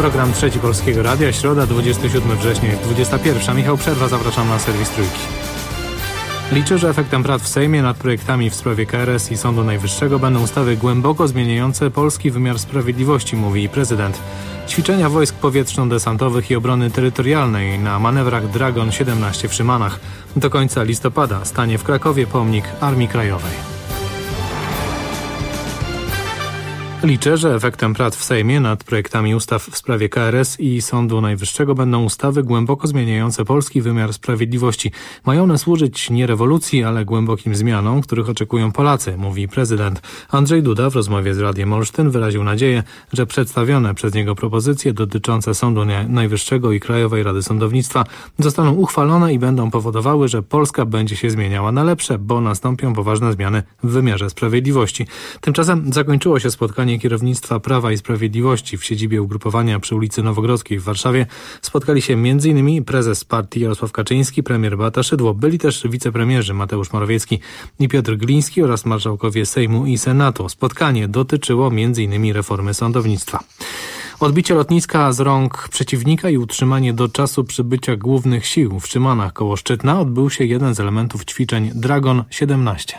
Program Trzeci Polskiego Radia, środa, 27 września, 21. Michał Przerwa, zapraszam na serwis Trójki. Liczę, że efektem prac w Sejmie nad projektami w sprawie KRS i Sądu Najwyższego będą ustawy głęboko zmieniające polski wymiar sprawiedliwości, mówi prezydent. Ćwiczenia wojsk powietrzno-desantowych i obrony terytorialnej na manewrach Dragon 17 w Szymanach. Do końca listopada stanie w Krakowie pomnik Armii Krajowej. Liczę, że efektem prac w Sejmie nad projektami ustaw w sprawie KRS i Sądu Najwyższego będą ustawy głęboko zmieniające polski wymiar sprawiedliwości. Mają one służyć nie rewolucji, ale głębokim zmianom, których oczekują Polacy, mówi prezydent. Andrzej Duda w rozmowie z Radiem Olsztyn wyraził nadzieję, że przedstawione przez niego propozycje dotyczące Sądu Najwyższego i Krajowej Rady Sądownictwa zostaną uchwalone i będą powodowały, że Polska będzie się zmieniała na lepsze, bo nastąpią poważne zmiany w wymiarze sprawiedliwości. Tymczasem zakończyło się spotkanie kierownictwa Prawa i Sprawiedliwości w siedzibie ugrupowania przy ulicy Nowogrodzkiej w Warszawie. Spotkali się m.in. prezes partii Jarosław Kaczyński, premier Beata Szydło. Byli też wicepremierzy Mateusz Morawiecki i Piotr Gliński oraz marszałkowie Sejmu i Senatu. Spotkanie dotyczyło m.in. reformy sądownictwa. Odbicie lotniska z rąk przeciwnika i utrzymanie do czasu przybycia głównych sił w Szymanach koło Szczytna odbył się jeden z elementów ćwiczeń Dragon 17.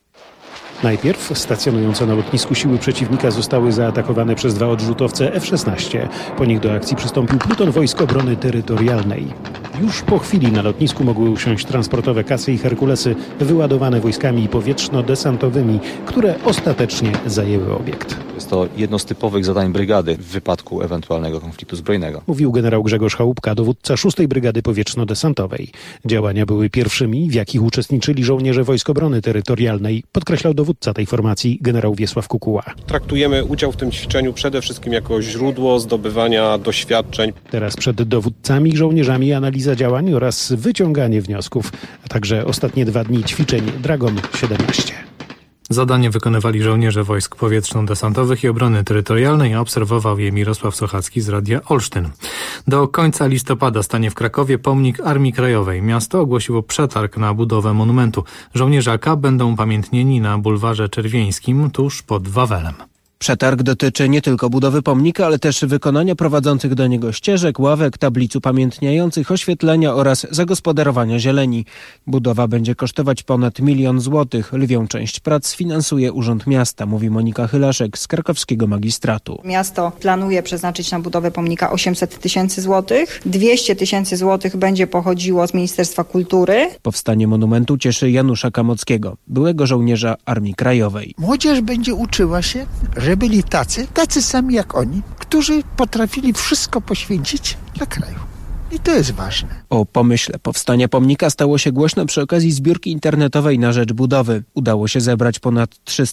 Najpierw stacjonujące na lotnisku siły przeciwnika zostały zaatakowane przez 2 odrzutowce F-16. Po nich do akcji przystąpił pluton Wojsk Obrony Terytorialnej. Już po chwili na lotnisku mogły usiąść transportowe Kasy i Herkulesy wyładowane wojskami powietrzno-desantowymi, które ostatecznie zajęły obiekt. Jest to jedno z typowych zadań brygady w wypadku ewentualnego konfliktu zbrojnego. Mówił generał Grzegorz Chałupka, dowódca 6. Brygady Powietrzno-Desantowej. Działania były pierwszymi, w jakich uczestniczyli żołnierze Wojsk Obrony Terytorialnej, podkreślał dowódca tej formacji generał Wiesław Kukuła. Traktujemy udział w tym ćwiczeniu przede wszystkim jako źródło zdobywania doświadczeń. Teraz przed dowódcami i żołnierzami analiza działań oraz wyciąganie wniosków, a także ostatnie 2 dni ćwiczeń Dragon 17. Zadanie wykonywali żołnierze Wojsk Powietrzno-Desantowych i Obrony Terytorialnej, a obserwował je Mirosław Sochacki z Radia Olsztyn. Do końca listopada stanie w Krakowie pomnik Armii Krajowej. Miasto ogłosiło przetarg na budowę monumentu. Żołnierze AK będą upamiętnieni na bulwarze Czerwieńskim tuż pod Wawelem. Przetarg dotyczy nie tylko budowy pomnika, ale też wykonania prowadzących do niego ścieżek, ławek, tablic upamiętniających, oświetlenia oraz zagospodarowania zieleni. Budowa będzie kosztować ponad 1 000 000 złotych. Lwią część prac sfinansuje Urząd Miasta, mówi Monika Chylaszek z krakowskiego magistratu. Miasto planuje przeznaczyć na budowę pomnika 800 000 złotych. 200 000 złotych będzie pochodziło z Ministerstwa Kultury. Powstanie monumentu cieszy Janusza Kamockiego, byłego żołnierza Armii Krajowej. Młodzież będzie uczyła się, że byli tacy sami jak oni, którzy potrafili wszystko poświęcić dla kraju. I to jest ważne. O pomyśle powstania pomnika stało się głośno przy okazji zbiórki internetowej na rzecz budowy. Udało się zebrać ponad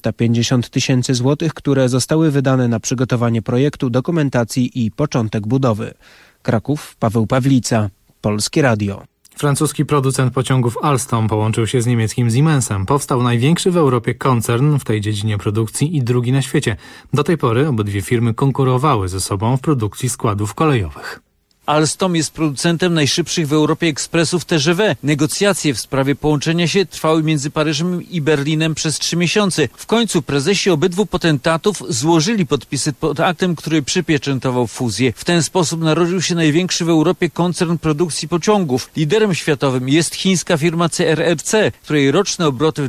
350 000 złotych, które zostały wydane na przygotowanie projektu, dokumentacji i początek budowy. Kraków, Paweł Pawlica, Polskie Radio. Francuski producent pociągów Alstom połączył się z niemieckim Siemensem. Powstał największy w Europie koncern w tej dziedzinie produkcji i drugi na świecie. Do tej pory obydwie firmy konkurowały ze sobą w produkcji składów kolejowych. Alstom jest producentem najszybszych w Europie ekspresów TGV. Negocjacje w sprawie połączenia się trwały między Paryżem i Berlinem przez 3 miesiące. W końcu prezesi obydwu potentatów złożyli podpisy pod aktem, który przypieczętował fuzję. W ten sposób narodził się największy w Europie koncern produkcji pociągów. Liderem światowym jest chińska firma CRRC, której roczne obroty w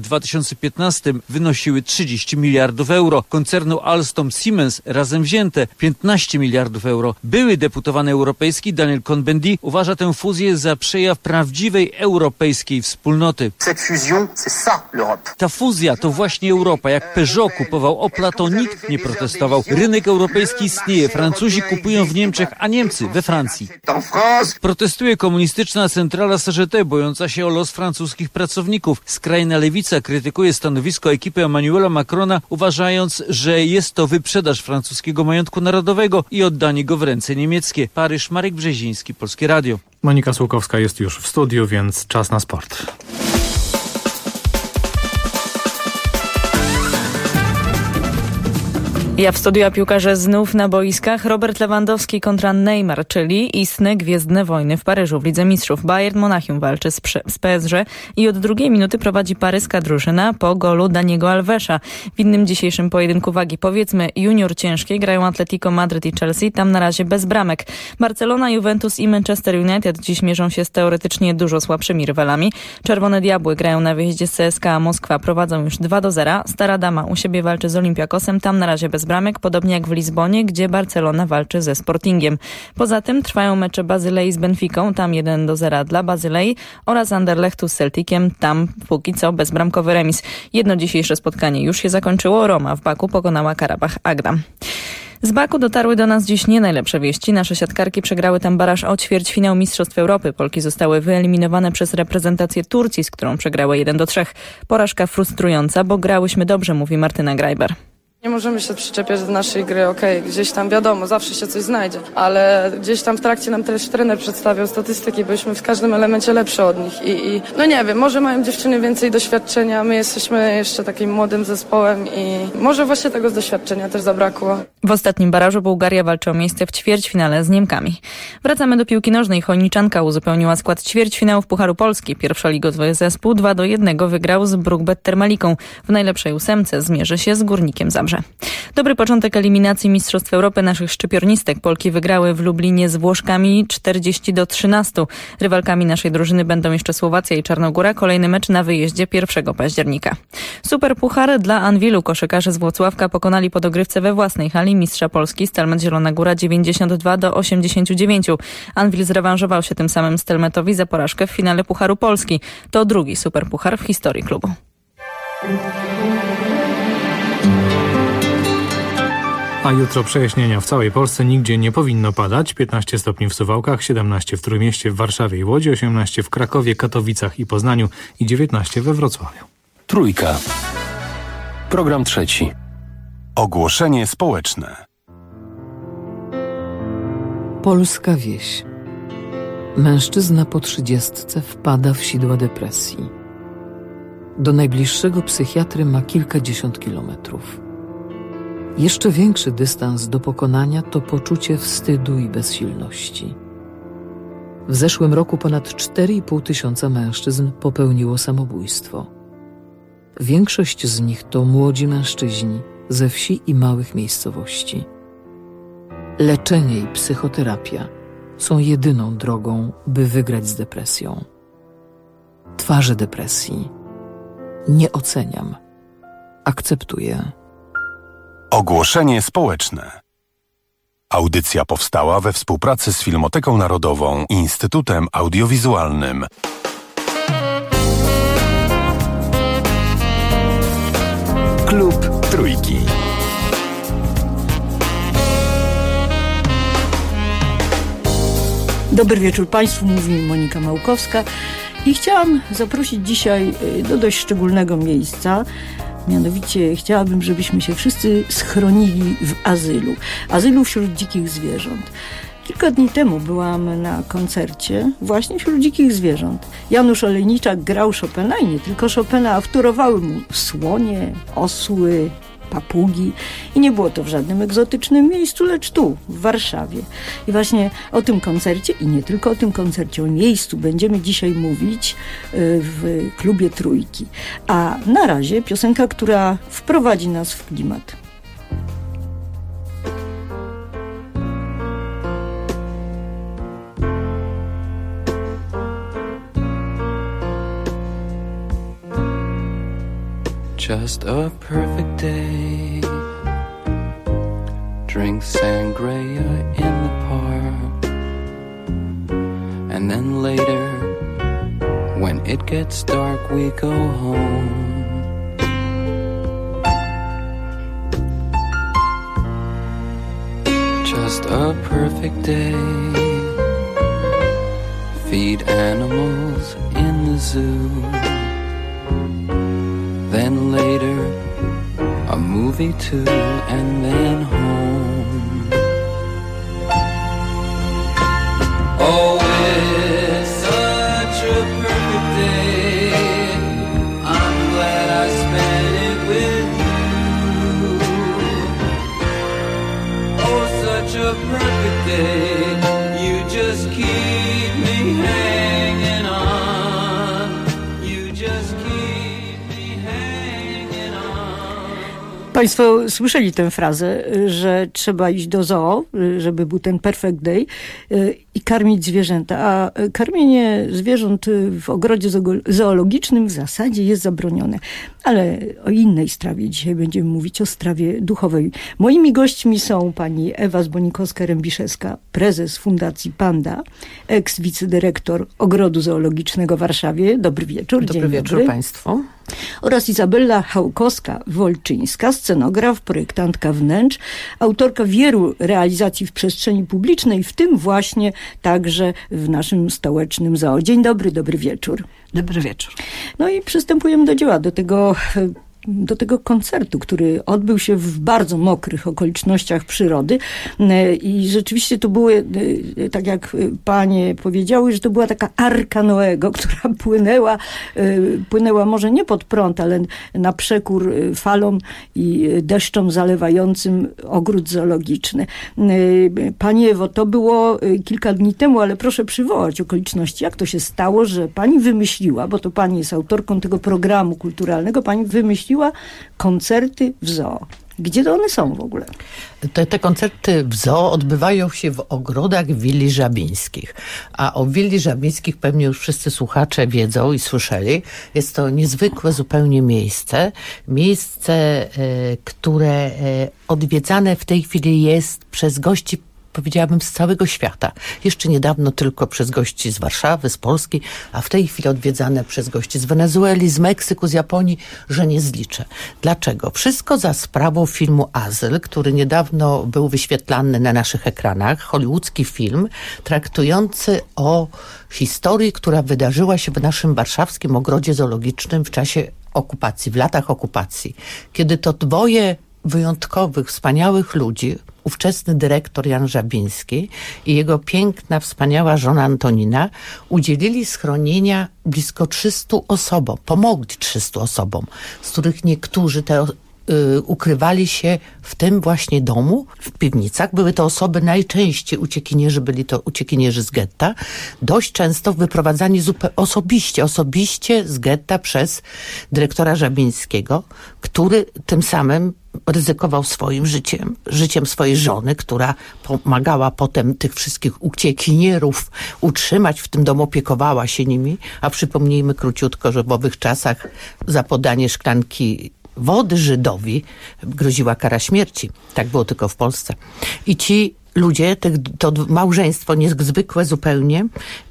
2015 wynosiły 30 miliardów euro. Koncernu Alstom-Siemens razem wzięte 15 miliardów euro. Były deputowany europejski Daniel Cohn-Bendit uważa tę fuzję za przejaw prawdziwej europejskiej wspólnoty. Ta fuzja to właśnie Europa. Jak Peugeot kupował Opla, to nikt nie protestował. Rynek europejski istnieje. Francuzi kupują w Niemczech, a Niemcy we Francji. Protestuje komunistyczna centrala CGT, bojąca się o los francuskich pracowników. Skrajna lewica krytykuje stanowisko ekipy Emmanuela Macrona, uważając, że jest to wyprzedaż francuskiego majątku narodowego i oddanie go w ręce niemieckie. Paryż, Marek Brzeziński, Polskie Radio. Monika Słukowska jest już w studiu, więc czas na sport. Ja w studiu, a piłkarze znów na boiskach. Robert Lewandowski kontra Neymar, czyli istne gwiezdne wojny w Paryżu w Lidze Mistrzów. Bayern Monachium walczy z PSG i od drugiej minuty prowadzi paryska drużyna po golu Daniego Alvesa. W innym dzisiejszym pojedynku wagi, powiedzmy junior ciężkiej, grają Atletico Madryt i Chelsea, tam na razie bez bramek. Barcelona, Juventus i Manchester United dziś mierzą się z teoretycznie dużo słabszymi rywalami. Czerwone Diabły grają na wyjeździe z CSKA, Moskwa prowadzą już 2-0. Stara Dama u siebie walczy z Olympiakosem, tam na razie bez bramek, podobnie jak w Lizbonie, gdzie Barcelona walczy ze Sportingiem. Poza tym trwają mecze Bazylei z Benficą, tam 1-0 dla Bazylei, oraz Anderlechtu z Celticiem, tam póki co bezbramkowy remis. Jedno dzisiejsze spotkanie już się zakończyło, Roma w Baku pokonała Karabach Agdam. Z Baku dotarły do nas dziś nie najlepsze wieści. Nasze siatkarki przegrały tam baraż o ćwierćfinał Mistrzostw Europy. Polki zostały wyeliminowane przez reprezentację Turcji, z którą przegrały 1-3. Porażka frustrująca, bo grałyśmy dobrze, mówi Martyna Grajber. Nie możemy się przyczepiać do naszej gry, gdzieś tam wiadomo, zawsze się coś znajdzie, ale gdzieś tam w trakcie nam też trener przedstawiał statystyki, byliśmy w każdym elemencie lepsze od nich i no nie wiem, może mają dziewczyny więcej doświadczenia, my jesteśmy jeszcze takim młodym zespołem i może właśnie tego doświadczenia też zabrakło. W ostatnim barażu Bułgaria walczy o miejsce w ćwierćfinale z Niemkami. Wracamy do piłki nożnej. Chojniczanka uzupełniła skład ćwierćfinałów Pucharu Polski. Pierwszoligowy zespół 2-1 wygrał z BrugBet Termaliką. W najlepszej ósemce zmierzy się z Górnikiem Zabrze. Dobry początek eliminacji Mistrzostw Europy naszych szczypiornistek. Polki wygrały w Lublinie z Włoszkami 40-13. Rywalkami naszej drużyny będą jeszcze Słowacja i Czarnogóra. Kolejny mecz na wyjeździe 1 października. Superpuchar dla Anwilu. Koszykarze z Włocławka pokonali po dogrywce we własnej hali mistrza Polski Stelmet Zielona Góra 92-89. Anwil zrewanżował się tym samym Stelmetowi za porażkę w finale Pucharu Polski. To drugi superpuchar w historii klubu. A jutro przejaśnienia w całej Polsce, nigdzie nie powinno padać. 15 stopni w Suwałkach, 17 w Trójmieście, w Warszawie i Łodzi, 18 w Krakowie, Katowicach i Poznaniu i 19 we Wrocławiu. Trójka. Program trzeci. Ogłoszenie społeczne. Polska wieś. Mężczyzna po 30 wpada w sidła depresji. Do najbliższego psychiatry ma kilkadziesiąt kilometrów. Jeszcze większy dystans do pokonania to poczucie wstydu i bezsilności. W zeszłym roku ponad 4,5 tysiąca mężczyzn popełniło samobójstwo. Większość z nich to młodzi mężczyźni ze wsi i małych miejscowości. Leczenie i psychoterapia są jedyną drogą, by wygrać z depresją. Twarze depresji. Nie oceniam. Akceptuję. Ogłoszenie społeczne. Audycja powstała we współpracy z Filmoteką Narodową i Instytutem Audiowizualnym. Klub Trójki. Dobry wieczór Państwu, mówi Monika Małkowska i chciałam zaprosić dzisiaj do dość szczególnego miejsca. Mianowicie chciałabym, żebyśmy się wszyscy schronili w azylu wśród dzikich zwierząt. Kilka dni temu byłam na koncercie właśnie wśród dzikich zwierząt. Janusz Olejniczak grał Chopina i nie tylko Chopina, a wtórowały mu słonie, osły, papugi i nie było to w żadnym egzotycznym miejscu, lecz tu, w Warszawie. I właśnie o tym koncercie i nie tylko o tym koncercie, o miejscu będziemy dzisiaj mówić w klubie Trójki. A na razie piosenka, która wprowadzi nas w klimat. Just a perfect day. Drink sangria in the park. And then later, when it gets dark, we go home. Just a perfect day. Feed animals in the zoo. Then later, a movie too, and then home. Oh, it's such a perfect day. I'm glad I spent it with you. a perfect day. You just keep me hanging on. You just keep me hanging on. Państwo słyszeli tę frazę, że trzeba iść do zoo, żeby był ten perfect day i karmić zwierzęta. A karmienie zwierząt w ogrodzie zoologicznym w zasadzie jest zabronione. Ale o innej strawie dzisiaj będziemy mówić, o strawie duchowej. Moimi gośćmi są pani Ewa Zbonikowska-Rębiszewska, prezes Fundacji Panda, eks-wicedyrektor Ogrodu Zoologicznego w Warszawie. Dobry wieczór. Dobry wieczór Państwu. Oraz Izabela Chałkowska-Wolczyńska, scenograf, projektantka wnętrz, autorka wielu realizacji w przestrzeni publicznej, w tym właśnie także w naszym stołecznym zoo. Dzień dobry, dobry wieczór. Dobry wieczór. No i przystępujemy do dzieła, do tego koncertu, który odbył się w bardzo mokrych okolicznościach przyrody i rzeczywiście to były, tak jak panie powiedziały, że to była taka arka Noego, która płynęła może nie pod prąd, ale na przekór falom i deszczom zalewającym ogród zoologiczny. Pani Ewo, to było kilka dni temu, ale proszę przywołać okoliczności. Jak to się stało, że pani wymyśliła, bo to pani jest autorką tego programu kulturalnego, pani wymyśliła koncerty w zoo. Gdzie one są w ogóle? Te koncerty w zoo odbywają się w ogrodach willi żabińskich. A o willi żabińskich pewnie już wszyscy słuchacze wiedzą i słyszeli. Jest to niezwykłe zupełnie miejsce. Miejsce, które odwiedzane w tej chwili jest przez gości, powiedziałabym, z całego świata. Jeszcze niedawno tylko przez gości z Warszawy, z Polski, a w tej chwili odwiedzane przez gości z Wenezueli, z Meksyku, z Japonii, że nie zliczę. Dlaczego? Wszystko za sprawą filmu Azyl, który niedawno był wyświetlany na naszych ekranach. Hollywoodzki film traktujący o historii, która wydarzyła się w naszym warszawskim ogrodzie zoologicznym w czasie okupacji, w latach okupacji. Kiedy to dwoje wyjątkowych, wspaniałych ludzi, ówczesny dyrektor Jan Żabiński i jego piękna, wspaniała żona Antonina udzielili schronienia blisko 300 osobom, pomogli 300 osobom, z których niektórzy ukrywali się w tym właśnie domu, w piwnicach. Były to osoby najczęściej uciekinierzy, byli to uciekinierzy z getta, dość często wyprowadzani osobiście z getta przez dyrektora Żabińskiego, który tym samym ryzykował swoim życiem swojej żony, która pomagała potem tych wszystkich uciekinierów utrzymać w tym domu, opiekowała się nimi, a przypomnijmy króciutko, że w owych czasach za podanie szklanki wody Żydowi groziła kara śmierci. Tak było tylko w Polsce. I ci ludzie, to małżeństwo niezwykłe zupełnie,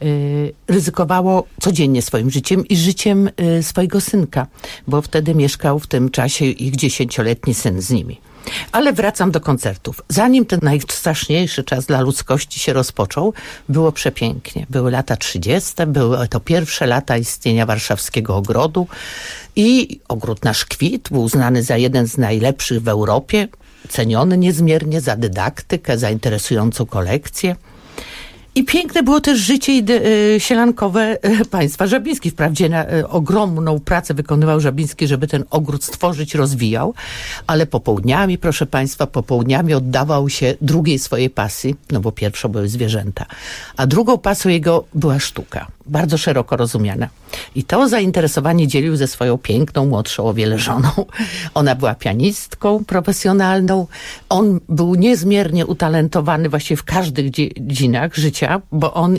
ryzykowało codziennie swoim życiem i życiem swojego synka, bo wtedy mieszkał w tym czasie ich 10-letni syn z nimi. Ale wracam do koncertów. Zanim ten najstraszniejszy czas dla ludzkości się rozpoczął, było przepięknie. Były lata 30., były to pierwsze lata istnienia warszawskiego ogrodu i ogród nasz kwitł, był uznany za jeden z najlepszych w Europie, ceniony niezmiernie za dydaktykę, za interesującą kolekcję. I piękne było też życie sielankowe państwa Żabińskich. Wprawdzie ogromną pracę wykonywał Żabiński, żeby ten ogród stworzyć, rozwijał, ale popołudniami, proszę państwa, oddawał się drugiej swojej pasji, no bo pierwszą były zwierzęta, a drugą pasją jego była sztuka, bardzo szeroko rozumiana. I to zainteresowanie dzielił ze swoją piękną, młodszą o wiele żoną. Ona była pianistką profesjonalną. On był niezmiernie utalentowany właściwie w każdych dziedzinach życia, bo on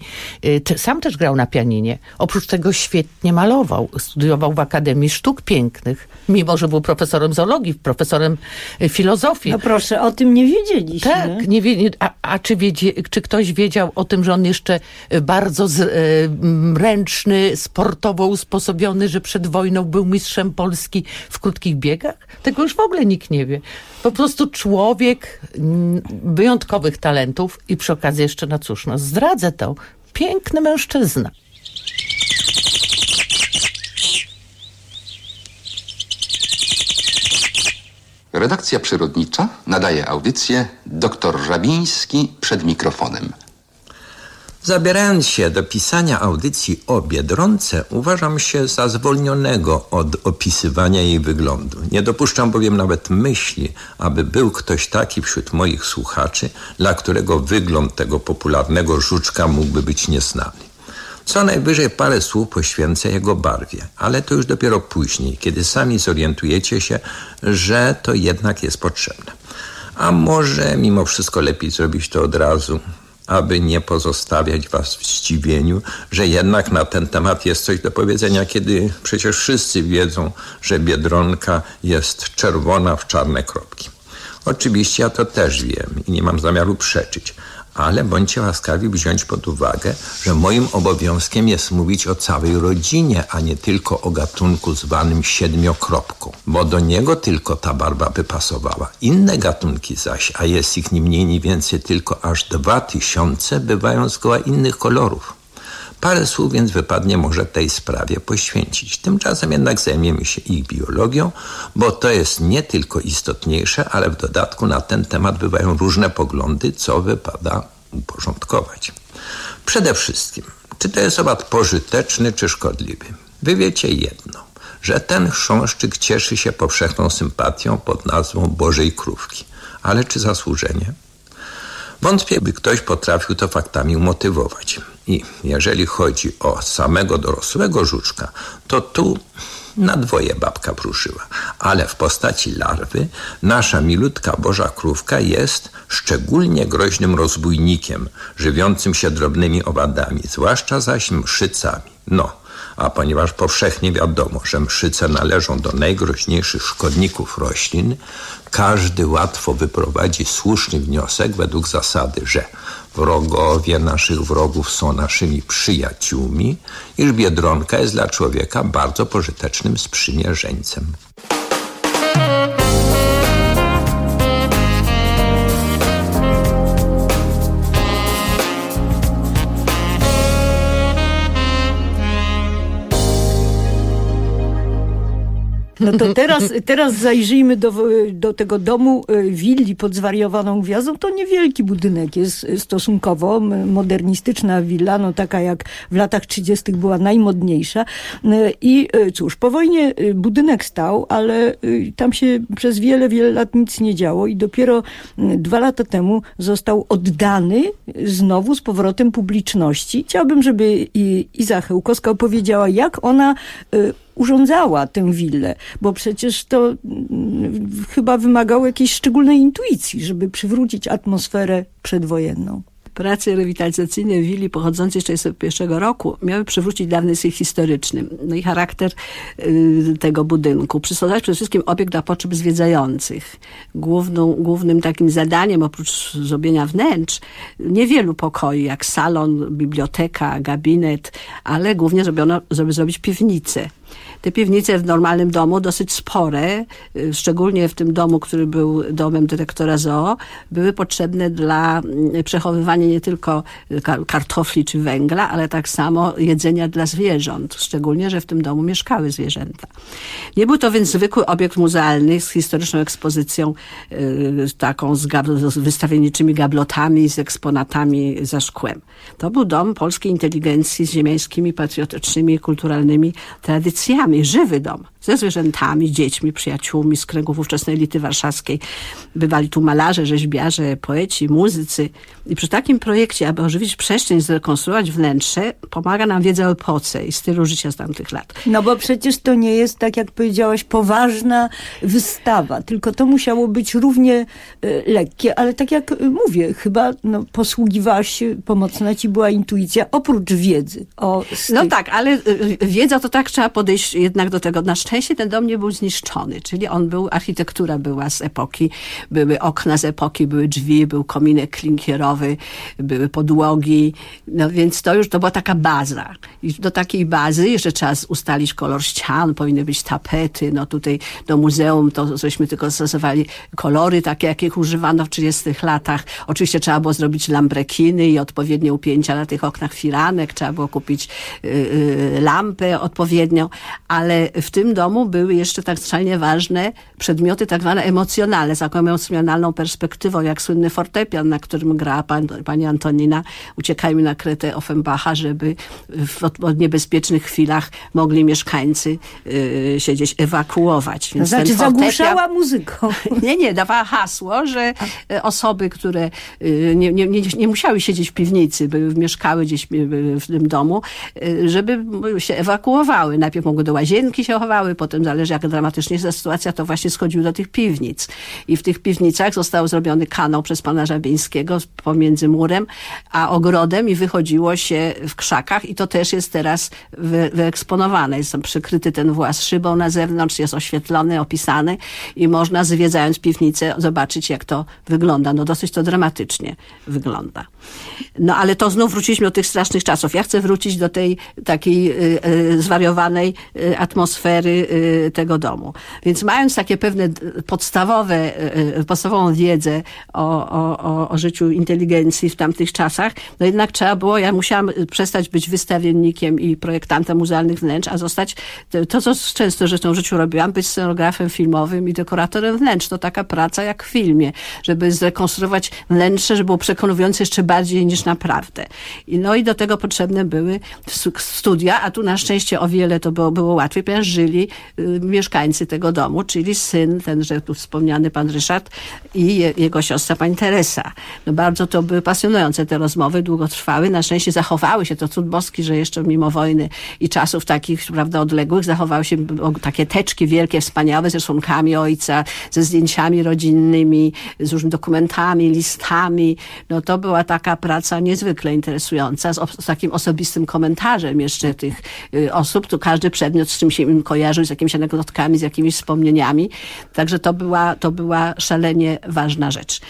sam też grał na pianinie. Oprócz tego świetnie malował. Studiował w Akademii Sztuk Pięknych, mimo że był profesorem zoologii, profesorem filozofii. No proszę, o tym nie wiedzieliśmy. Tak, nie wiedzieli. A czy ktoś wiedział o tym, że on jeszcze bardzo ręczny, sportowo usposobiony, że przed wojną był mistrzem Polski w krótkich biegach? Tego już w ogóle nikt nie wie. Po prostu człowiek wyjątkowych talentów i przy okazji jeszcze, no cóż, zdradzę to, piękny mężczyzna. Redakcja przyrodnicza nadaje audycję Doktor Żabiński przed mikrofonem. Zabierając się do pisania audycji o Biedronce, uważam się za zwolnionego od opisywania jej wyglądu. Nie dopuszczam bowiem nawet myśli, aby był ktoś taki wśród moich słuchaczy, dla którego wygląd tego popularnego żuczka mógłby być nieznany. Co najwyżej parę słów poświęcę jego barwie, ale to już dopiero później, kiedy sami zorientujecie się, że to jednak jest potrzebne. A może mimo wszystko lepiej zrobić to od razu, aby nie pozostawiać was w zdziwieniu, że jednak na ten temat jest coś do powiedzenia, kiedy przecież wszyscy wiedzą, że Biedronka jest czerwona w czarne kropki. Oczywiście ja to też wiem i nie mam zamiaru przeczyć, ale bądźcie łaskawi wziąć pod uwagę, że moim obowiązkiem jest mówić o całej rodzinie, a nie tylko o gatunku zwanym siedmiokropką, bo do niego tylko ta barwa by pasowała. Inne gatunki zaś, a jest ich ni mniej ni więcej tylko aż 2000, bywają zgoła innych kolorów. Parę słów więc wypadnie może tej sprawie poświęcić. Tymczasem jednak zajmiemy się ich biologią, bo to jest nie tylko istotniejsze, ale w dodatku na ten temat bywają różne poglądy, co wypada uporządkować. Przede wszystkim, czy to jest owad pożyteczny czy szkodliwy? Wy wiecie jedno, że ten chrząszczyk cieszy się powszechną sympatią pod nazwą Bożej Krówki. Ale czy zasłużenie? Wątpię, by ktoś potrafił to faktami umotywować. I jeżeli chodzi o samego dorosłego żuczka, to tu na dwoje babka wróżyła. Ale w postaci larwy nasza milutka Boża Krówka jest szczególnie groźnym rozbójnikiem, żywiącym się drobnymi owadami, zwłaszcza zaś mszycami. A ponieważ powszechnie wiadomo, że mszyce należą do najgroźniejszych szkodników roślin, każdy łatwo wyprowadzi słuszny wniosek według zasady, że wrogowie naszych wrogów są naszymi przyjaciółmi, iż Biedronka jest dla człowieka bardzo pożytecznym sprzymierzeńcem. No to teraz zajrzyjmy do tego domu willi pod zwariowaną gwiazdą. To niewielki budynek jest stosunkowo, modernistyczna willa, no taka jak w latach 30. była najmodniejsza. I cóż, po wojnie budynek stał, ale tam się przez wiele lat nic nie działo i dopiero 2 lata temu został oddany znowu z powrotem publiczności. Chciałabym, żeby Iza Chełkowska opowiedziała, jak ona urządzała tę willę, bo przecież to chyba wymagało jakiejś szczególnej intuicji, żeby przywrócić atmosferę przedwojenną. Prace rewitalizacyjne willi pochodzącej z 1941 roku miały przywrócić dawny styl historyczny. No i charakter tego budynku. Przystosować przede wszystkim obiekt dla potrzeb zwiedzających. Głównym takim zadaniem, oprócz zrobienia wnętrz, niewielu pokoi, jak salon, biblioteka, gabinet, ale głównie żeby zrobić piwnicę. Te piwnice w normalnym domu dosyć spore, szczególnie w tym domu, który był domem dyrektora zoo, były potrzebne dla przechowywania nie tylko kartofli czy węgla, ale tak samo jedzenia dla zwierząt, szczególnie, że w tym domu mieszkały zwierzęta. Nie był to więc zwykły obiekt muzealny z historyczną ekspozycją, taką z wystawienniczymi gablotami, z eksponatami za szkłem. To był dom polskiej inteligencji z ziemiańskimi, patriotycznymi, kulturalnymi tradycjami. Żywy dom ze zwierzętami, dziećmi, przyjaciółmi z kręgów ówczesnej elity warszawskiej. Bywali tu malarze, rzeźbiarze, poeci, muzycy. I przy takim projekcie, aby ożywić przestrzeń, zrekonstruować wnętrze, pomaga nam wiedza o epoce i stylu życia z tamtych lat. No bo przecież to nie jest, tak jak powiedziałaś, poważna wystawa, tylko to musiało być równie lekkie, ale tak jak mówię, chyba posługiwałaś się, pomocna ci była intuicja, oprócz wiedzy. No tak, ale wiedza to tak trzeba podejść jednak do tego. Na szczęście ten dom nie był zniszczony, czyli architektura była z epoki, były okna z epoki, były drzwi, był kominek klinkierowy, były podłogi, no więc to była taka baza. I do takiej bazy jeszcze trzeba ustalić kolor ścian, powinny być tapety, no tutaj do muzeum to żeśmy tylko stosowali kolory takie, jakich używano w 30 latach. Oczywiście trzeba było zrobić lambrekiny i odpowiednie upięcia na tych oknach firanek, trzeba było kupić lampę odpowiednią, ale w tym domu były jeszcze tak szalenie ważne przedmioty tak zwane emocjonalne, z taką emocjonalną perspektywą, jak słynny fortepian, na którym grała pani Antonina, Uciekajmy na Kretę Offenbacha, żeby w niebezpiecznych chwilach mogli mieszkańcy się gdzieś ewakuować. Więc znaczy zagłuszała muzyką. Nie, dawała hasło, że osoby, które nie musiały siedzieć w piwnicy, mieszkały gdzieś w tym domu, żeby się ewakuowały. Najpierw mogły do łazienki się chowały, potem zależy jak dramatycznie jest ta sytuacja, to właśnie schodziły do tych piwnic. I w tych piwnicach został zrobiony kanał przez pana Żabińskiego pomiędzy murem a ogrodem i wychodziło się w krzakach i to też jest teraz wyeksponowane. Jest tam przykryty ten włas szybą na zewnątrz, jest oświetlony, opisany i można zwiedzając piwnicę zobaczyć jak to wygląda. No dosyć to dramatycznie wygląda. No ale to znów wróciliśmy do tych strasznych czasów. Ja chcę wrócić do tej takiej zwariowanej atmosfery tego domu. Więc mając takie pewne podstawową wiedzę o życiu inteligencji w tamtych czasach, no jednak trzeba było, ja musiałam przestać być wystawiennikiem i projektantem muzealnych wnętrz, a zostać, to co często rzeczą w życiu robiłam, być scenografem filmowym i dekoratorem wnętrz. To taka praca jak w filmie, żeby zrekonstruować wnętrze, żeby było przekonujące jeszcze bardziej niż naprawdę. No i do tego potrzebne były studia, a tu na szczęście o wiele to było łatwiej, ponieważ żyli mieszkańcy tego domu, czyli syn, tenże tu wspomniany pan Ryszard i jego siostra pani Teresa. No bardzo to były pasjonujące te rozmowy, długo trwały. Na szczęście zachowały się, to cud boski, że jeszcze mimo wojny i czasów takich, prawda, odległych, zachowały się takie teczki wielkie, wspaniałe, z rysunkami ojca, ze zdjęciami rodzinnymi, z różnymi dokumentami, listami. No to była taka praca niezwykle interesująca, z takim osobistym komentarzem jeszcze tych osób. Tu każdy przedmiot z czymś się im kojarzył, z jakimiś anegdotkami, z jakimiś wspomnieniami. Także to była szalenie ważna rzecz.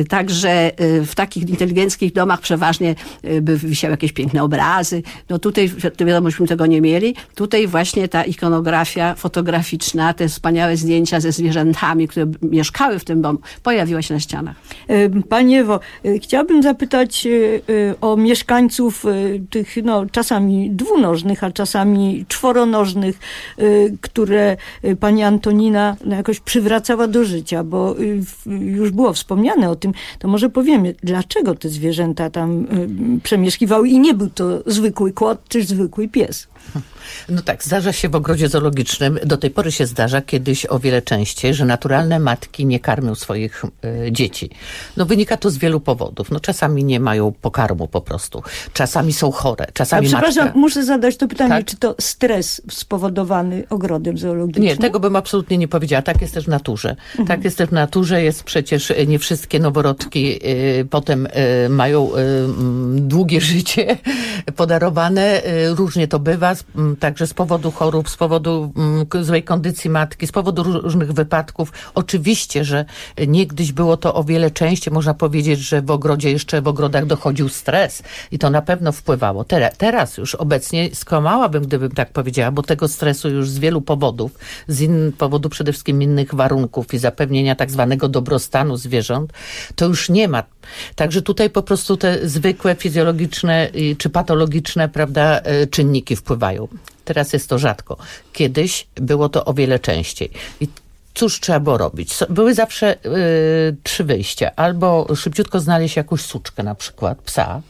Także w takich inteligenckich domach przeważnie by wisiały jakieś piękne obrazy. No tutaj, wiadomo, myśmy tego nie mieli. Tutaj właśnie ta ikonografia fotograficzna, te wspaniałe zdjęcia ze zwierzętami, które mieszkały w tym domu, pojawiła się na ścianach. Pani Ewo, chciałabym zapytać o mieszkańców tych czasami dwunożnych, a czasami czworonożnych, które pani Antonina jakoś przywracała do życia, bo już było wspomniane o tym, to może powiemy, dlaczego te zwierzęta tam przemieszkiwały i nie był to zwykły kot czy zwykły pies. No tak, zdarza się w ogrodzie zoologicznym, do tej pory się zdarza, kiedyś o wiele częściej, że naturalne matki nie karmią swoich dzieci. No wynika to z wielu powodów. No czasami nie mają pokarmu po prostu. Czasami są chore. Czasami przepraszam, matka... muszę zadać to pytanie, tak? Czy to stres spowodowany ogrodem zoologicznym? Nie, tego bym absolutnie nie powiedziała. Tak jest też w naturze. Tak jest też w naturze. Jest przecież nie wszystkie noworodki potem mają długie życie podarowane. Różnie to bywa. Także z powodu chorób, z powodu złej kondycji matki, z powodu różnych wypadków. Oczywiście, że niegdyś było to o wiele częściej. Można powiedzieć, że w ogrodach dochodził stres i to na pewno wpływało. Teraz już obecnie skłamałabym, gdybym tak powiedziała, bo tego stresu już z wielu powodów, z powodu przede wszystkim innych warunków i zapewnienia tak zwanego dobrostanu zwierząt, to już nie ma. Także tutaj po prostu te zwykłe fizjologiczne czy patologiczne, prawda, czynniki wpływają. Teraz jest to rzadko. Kiedyś było to o wiele częściej. I cóż trzeba było robić? Były zawsze 3 wyjścia. Albo szybciutko znaleźć jakąś suczkę, na przykład psa,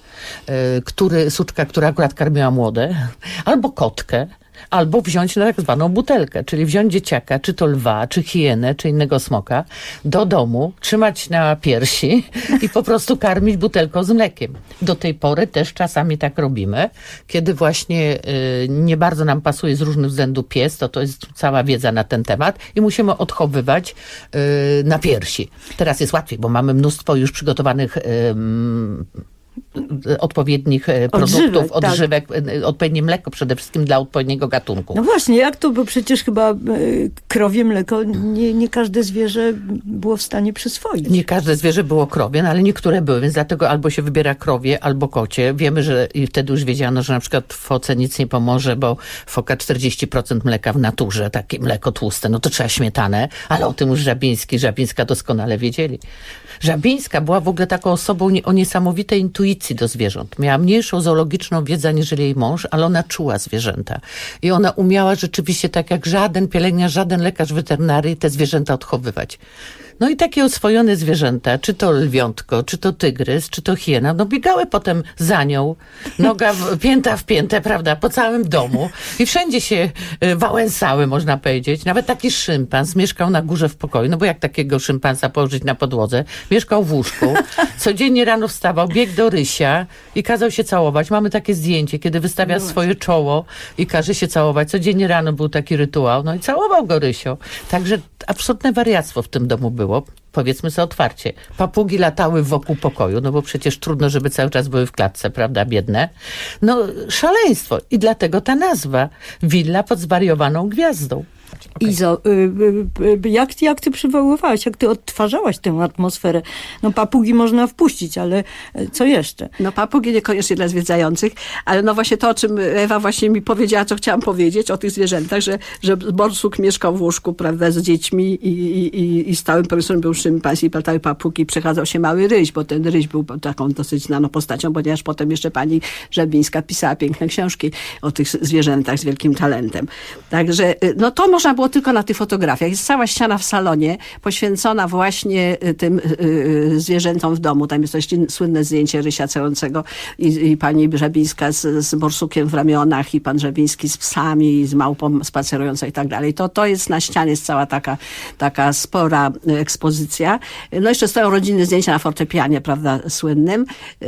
suczka, która akurat karmiła młode, albo kotkę, albo wziąć na tak zwaną butelkę, czyli wziąć dzieciaka, czy to lwa, czy hienę, czy innego smoka, do domu, trzymać na piersi i po prostu karmić butelką z mlekiem. Do tej pory też czasami tak robimy, kiedy właśnie nie bardzo nam pasuje z różnych względów pies, to jest cała wiedza na ten temat i musimy odchowywać na piersi. Teraz jest łatwiej, bo mamy mnóstwo już przygotowanych odpowiednich produktów, odżywek, tak. Odpowiednie mleko przede wszystkim dla odpowiedniego gatunku. No właśnie, jak to, bo przecież chyba krowie mleko nie każde zwierzę było w stanie przyswoić. Nie każde zwierzę było krowie, no ale niektóre były, więc dlatego albo się wybiera krowie, albo kocie. Wiemy, że i wtedy już wiedziano, że na przykład foce nic nie pomoże, bo foka 40% mleka w naturze, takie mleko tłuste, no to trzeba śmietanę, ale o tym już Żabińska doskonale wiedzieli. Żabińska była w ogóle taką osobą o niesamowitej intuicji. intuicji do zwierząt. Miała mniejszą zoologiczną wiedzę aniżeli jej mąż, ale ona czuła zwierzęta. I ona umiała rzeczywiście tak jak żaden pielęgniarz, żaden lekarz weterynarii te zwierzęta odchowywać. No i takie oswojone zwierzęta, czy to lwiątko, czy to tygrys, czy to hiena, no biegały potem za nią, pięta w piętę, prawda, po całym domu i wszędzie się wałęsały, można powiedzieć. Nawet taki szympans mieszkał na górze w pokoju, no bo jak takiego szympansa położyć na podłodze? Mieszkał w łóżku, codziennie rano wstawał, biegł do Rysia i kazał się całować. Mamy takie zdjęcie, kiedy wystawia swoje czoło i każe się całować. Codziennie rano był taki rytuał, no i całował go Rysio. Także absolutne wariactwo w tym domu było. Powiedzmy sobie otwarcie. Papugi latały wokół pokoju, no bo przecież trudno, żeby cały czas były w klatce, prawda, biedne. No szaleństwo. I dlatego ta nazwa. Willa pod zwariowaną gwiazdą. Izo, jak ty przywoływałaś, jak ty odtwarzałaś tę atmosferę? No papugi można wpuścić, ale co jeszcze? No papugi niekoniecznie dla zwiedzających, ale no właśnie to, o czym Ewa właśnie mi powiedziała, co chciałam powiedzieć o tych zwierzętach, że borsuk mieszkał w łóżku, prawda, z dziećmi i stałym profesorem był szympans i latały papugi, przechadzał się mały ryś, bo ten ryś był taką dosyć znaną postacią, ponieważ potem jeszcze pani Żabińska pisała piękne książki o tych zwierzętach z wielkim talentem. Także no to można było tylko na tych fotografiach. Jest cała ściana w salonie poświęcona właśnie tym zwierzętom w domu. Tam jest to słynne zdjęcie Rysia całącego i pani Żabińska z borsukiem w ramionach i pan Żabiński z psami, z małpą spacerującą i tak dalej. To jest na ścianie, jest cała taka spora ekspozycja. No jeszcze stoją rodzinne zdjęcia na fortepianie, prawda, słynnym.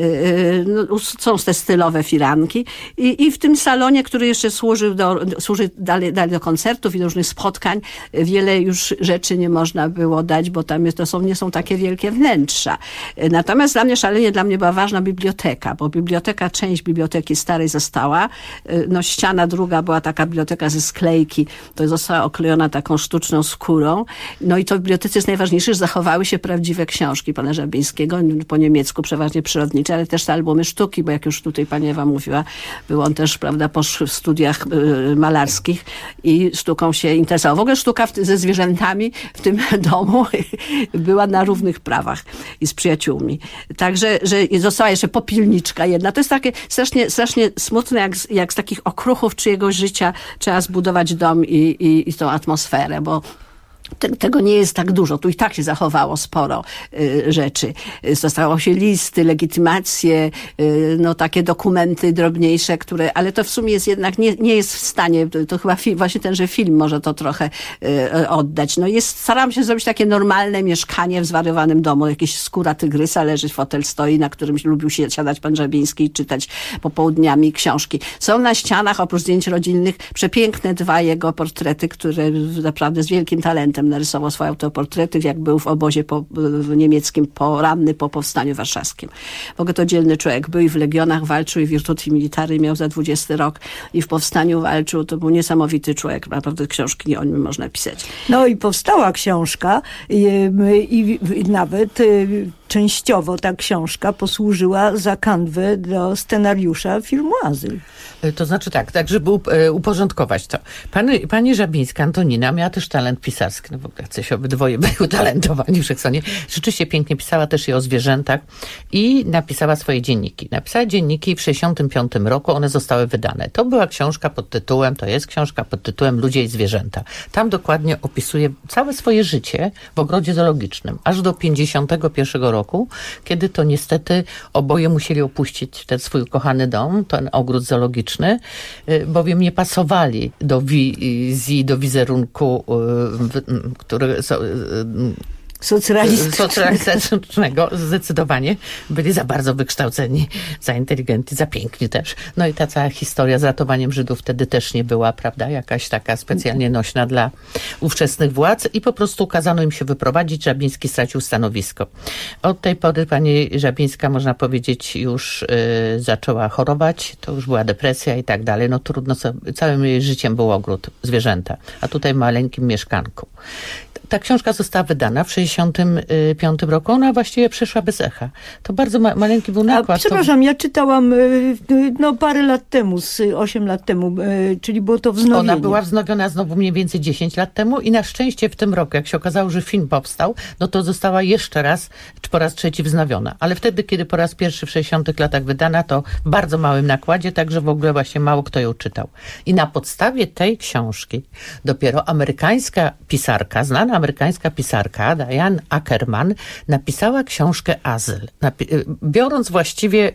No, są te stylowe firanki i w tym salonie, który jeszcze służy dalej do koncertów i do różnych spotkań, wiele już rzeczy nie można było dać, bo tam nie są takie wielkie wnętrza. Natomiast dla mnie była ważna biblioteka, bo część biblioteki starej została. No ściana druga była taka biblioteka ze sklejki, to została oklejona taką sztuczną skórą. No i to w bibliotece jest najważniejsze, że zachowały się prawdziwe książki pana Żabińskiego, po niemiecku przeważnie przyrodnicze, ale też te albumy sztuki, bo jak już tutaj pani Ewa mówiła, był on też, prawda, po studiach malarskich i sztuką się interesował. W ogóle sztuka ze zwierzętami w tym domu była na równych prawach i z przyjaciółmi. Także, że została jeszcze popilniczka jedna. To jest takie strasznie smutne, jak z takich okruchów czyjegoś życia trzeba zbudować dom i tą atmosferę, bo tego nie jest tak dużo. Tu i tak się zachowało sporo rzeczy. Zostało się listy, legitymacje, no takie dokumenty drobniejsze, ale to w sumie jest jednak nie jest w stanie, to chyba właśnie tenże film może to trochę oddać. No staram się zrobić takie normalne mieszkanie w zwariowanym domu. Jakieś skóra tygrysa leży, fotel stoi, na którym lubił się siadać pan Żabiński i czytać popołudniami książki. Są na ścianach, oprócz zdjęć rodzinnych, przepiękne 2 jego portrety, które naprawdę z wielkim talentem narysował swoje autoportrety, jak był w obozie niemieckim ranny po powstaniu warszawskim. W ogóle to dzielny człowiek. Był i w legionach walczył, i Virtuti Militari miał za 20 rok i w powstaniu walczył. To był niesamowity człowiek. Naprawdę książki o nim można pisać. No i powstała książka i nawet częściowo ta książka posłużyła za kanwę do scenariusza filmu Azyl. To znaczy tak, żeby uporządkować to. Pani Żabińska, Antonina, miała też talent pisarski. No w ogóle się obydwoje byli utalentowani wszechstronnie. Rzeczywiście pięknie pisała też i o zwierzętach i napisała swoje dzienniki. Napisała dzienniki w 1965 roku, one zostały wydane. To była książka jest książka pod tytułem Ludzie i zwierzęta. Tam dokładnie opisuje całe swoje życie w ogrodzie zoologicznym, aż do 1951 roku, kiedy to niestety oboje musieli opuścić ten swój ukochany dom, ten ogród zoologiczny, bowiem nie pasowali do wizji, do wizerunku, który socjalistycznego zdecydowanie. Byli za bardzo wykształceni, za inteligentni, za piękni też. No i ta cała historia z ratowaniem Żydów wtedy też nie była, prawda, jakaś taka specjalnie nośna dla ówczesnych władz i po prostu kazano im się wyprowadzić. Żabiński stracił stanowisko. Od tej pory pani Żabińska, można powiedzieć, już zaczęła chorować. To już była depresja i tak dalej. No trudno, całym jej życiem był ogród, zwierzęta. A tutaj w maleńkim mieszkanku. ta książka została wydana w 1965 roku. Ona właściwie przeszła bez echa. To bardzo maleńki był nakład. Przepraszam, ja czytałam parę lat temu, 8 lat temu, czyli było to wznowienie. Ona była wznowiona znowu mniej więcej 10 lat temu i na szczęście w tym roku, jak się okazało, że film powstał, no to została jeszcze raz, czy po raz trzeci wznowiona. Ale wtedy, kiedy po raz pierwszy w 60 latach wydana, to w bardzo małym nakładzie, także w ogóle właśnie mało kto ją czytał. I na podstawie tej książki dopiero amerykańska pisarka, znana amerykańska pisarka, Diane Ackerman, napisała książkę Azyl. Biorąc właściwie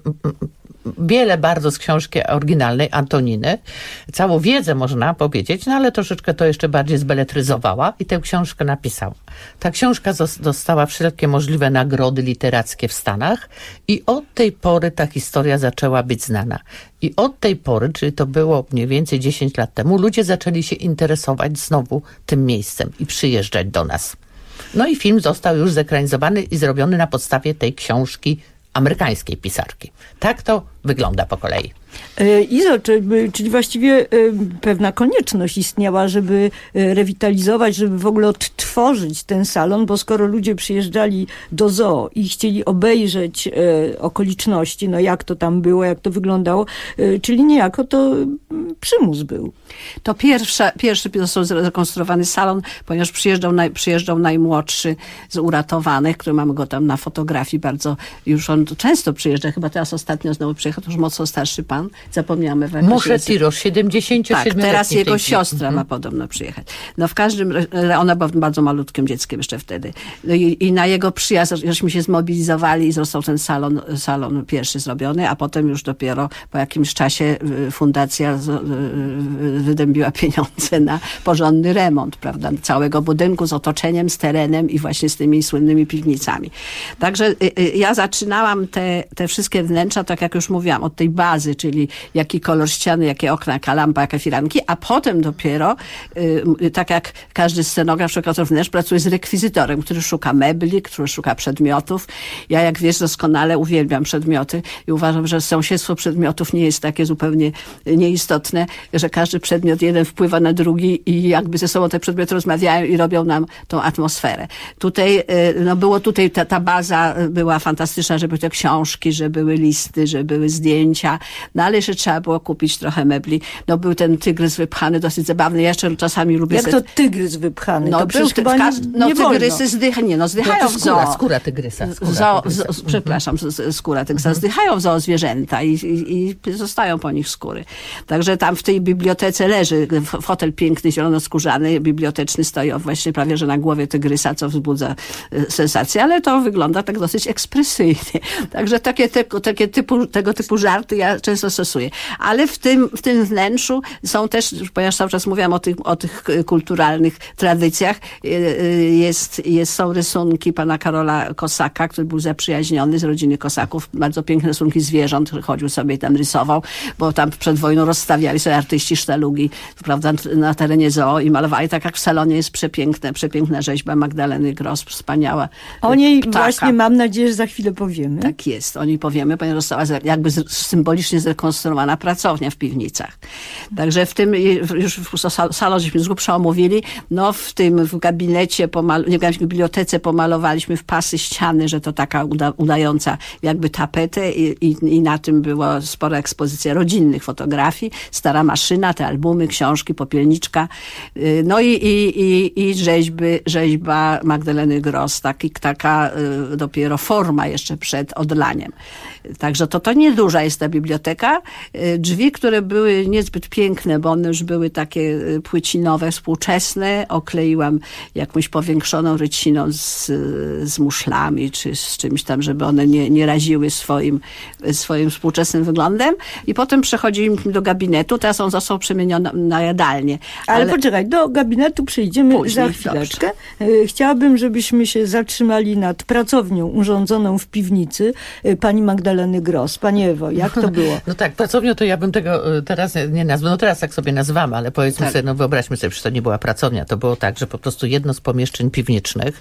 wiele bardzo z książki oryginalnej Antoniny, całą wiedzę można powiedzieć, no ale troszeczkę to jeszcze bardziej zbeletryzowała i tę książkę napisała. Ta książka dostała wszelkie możliwe nagrody literackie w Stanach i od tej pory ta historia zaczęła być znana. I od tej pory, czyli to było mniej więcej 10 lat temu, ludzie zaczęli się interesować znowu tym miejscem i przyjeżdżać do nas. No i film został już zekranizowany i zrobiony na podstawie tej książki amerykańskiej pisarki. Tak to wygląda po kolei. Izo, czyli właściwie pewna konieczność istniała, żeby rewitalizować, żeby w ogóle odtworzyć ten salon, bo skoro ludzie przyjeżdżali do zoo i chcieli obejrzeć okoliczności, no jak to tam było, jak to wyglądało, czyli niejako to przymus był. To pierwszy został zrekonstruowany salon, ponieważ przyjeżdżał najmłodszy z uratowanych, który mamy go tam na fotografii bardzo, już on często przyjeżdża, chyba teraz ostatnio znowu przyjechał, to już mocno starszy pan, zapomniałem. Muszę Tirosz, 77-letni. Tak, teraz jego siostra ma podobno przyjechać. No w każdym razie, ona była bardzo malutkim dzieckiem jeszcze wtedy. No i na jego przyjazd, żeśmy się zmobilizowali i został ten salon pierwszy zrobiony, a potem już dopiero po jakimś czasie fundacja wydębiła pieniądze na porządny remont, prawda, całego budynku z otoczeniem, z terenem i właśnie z tymi słynnymi piwnicami. Także ja zaczynałam te wszystkie wnętrza, tak jak już mówiłam, od tej bazy, czyli jaki kolor ściany, jakie okna, jaka lampa, jakie firanki, a potem dopiero, tak jak każdy scenograf, szukator wnętrz, pracuje z rekwizytorem, który szuka mebli, który szuka przedmiotów. Ja, jak wiesz, doskonale uwielbiam przedmioty i uważam, że sąsiedztwo przedmiotów nie jest takie zupełnie nieistotne, że każdy przedmiot jeden wpływa na drugi i jakby ze sobą te przedmioty rozmawiają i robią nam tą atmosferę. Tutaj, no było tutaj, ta baza była fantastyczna, że były te książki, że były listy, że były zdjęcia, no ale jeszcze trzeba było kupić trochę mebli. No był ten tygrys wypchany, dosyć zabawny. Ja jeszcze czasami lubię... Jak to tygrys wypchany? No, to przecież chyba nie tygrysy zdychają w zoo. Skóra tygrysa. Przepraszam, skóra tygrysa. Zdychają w zoo zwierzęta i zostają po nich skóry. Także tam w tej bibliotece leży fotel piękny, zielonoskórzany, biblioteczny, stoi właśnie prawie, że na głowie tygrysa, co wzbudza sensację, ale to wygląda tak dosyć ekspresyjnie. Także tego typu żarty ja często stosuję. Ale w tym wnętrzu są też, ponieważ cały czas mówiłam o tych kulturalnych tradycjach, są rysunki pana Karola Kosaka, który był zaprzyjaźniony z rodziny Kosaków. Bardzo piękne rysunki zwierząt, chodził sobie i tam rysował, bo tam przed wojną rozstawiali sobie artyści sztalugi, prawda, na terenie zoo i malowali. Tak jak w salonie jest przepiękna rzeźba Magdaleny Gross, wspaniała. O niej właśnie mam nadzieję, że za chwilę powiemy. Tak jest, o niej powiemy, ponieważ została jakby symbolicznie zrekonstruowana pracownia w piwnicach. Także w tym, już salon żeśmy z grubsza omówili, no w gabinecie, w bibliotece pomalowaliśmy w pasy ściany, że to taka udająca jakby tapetę i na tym była spora ekspozycja rodzinnych fotografii, stara maszyna, te albumy, książki, popielniczka, no i rzeźba Magdaleny Gross, taka dopiero forma jeszcze przed odlaniem. Także to nieduża jest ta biblioteka. Drzwi, które były niezbyt piękne, bo one już były takie płycinowe, współczesne, okleiłam jakąś powiększoną ryciną z muszlami, czy z czymś tam, żeby one nie raziły swoim współczesnym wyglądem. I potem przechodziliśmy do gabinetu, teraz on został przemieniony na jadalnię. Ale poczekaj, do gabinetu przejdziemy później, za chwileczkę. Dobrze. Chciałabym, żebyśmy się zatrzymali nad pracownią urządzoną w piwnicy pani Magdaleny Gross. Pani Ewo, jak to było? No tak, pracownią to ja bym tego teraz nie nazwał. No teraz tak sobie nazywamy, ale powiedzmy sobie, no wyobraźmy sobie, że to nie była pracownia. To było tak, że po prostu jedno z pomieszczeń piwniczych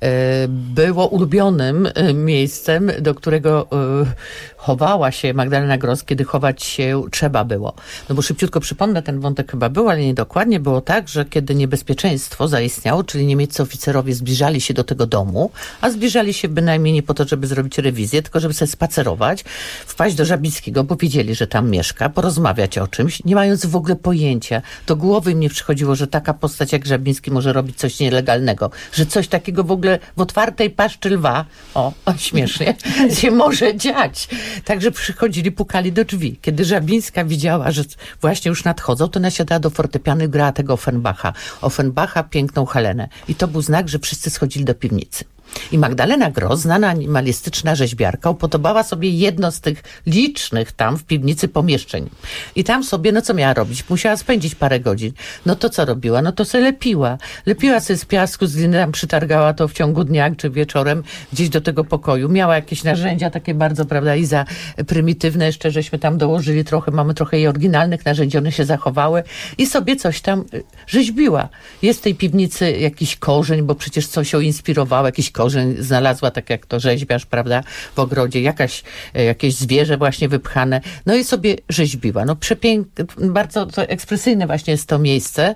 było ulubionym miejscem, do którego chowała się Magdalena Gross, kiedy chować się trzeba było. No bo szybciutko przypomnę, ten wątek chyba był, ale niedokładnie. Było tak, że kiedy niebezpieczeństwo zaistniało, czyli niemieccy oficerowie zbliżali się do tego domu, a zbliżali się bynajmniej nie po to, żeby zrobić rewizję, tylko żeby sobie spacerować, wpaść do Żabińskiego, bo wiedzieli, że tam mieszka, porozmawiać o czymś, nie mając w ogóle pojęcia. Do głowy im nie przychodziło, że taka postać jak Żabiński może robić coś nielegalnego, że coś takiego w ogóle w otwartej paszczy lwa, śmiesznie, się może dziać. Także przychodzili, pukali do drzwi. Kiedy Żabińska widziała, że właśnie już nadchodzą, to nasiadała do fortepianu i grała tego Offenbacha, piękną Helenę. I to był znak, że wszyscy schodzili do piwnicy. I Magdalena Gross, znana animalistyczna rzeźbiarka, upodobała sobie jedno z tych licznych tam w piwnicy pomieszczeń. I tam sobie, no co miała robić? Musiała spędzić parę godzin. No to co robiła? No to sobie lepiła. Lepiła sobie z piasku, z gliny, tam przytargała to w ciągu dnia czy wieczorem gdzieś do tego pokoju. Miała jakieś narzędzia takie bardzo, prawda, i za prymitywne. Jeszcze żeśmy tam dołożyli trochę, mamy trochę jej oryginalnych narzędzi, one się zachowały i sobie coś tam rzeźbiła. Jest w tej piwnicy jakiś korzeń, bo przecież coś ją inspirowało, jakiś korzeń znalazła, tak jak to rzeźbiarz, prawda, w ogrodzie, jakieś zwierzę właśnie wypchane, no i sobie rzeźbiła. No przepiękne, bardzo to ekspresyjne właśnie jest to miejsce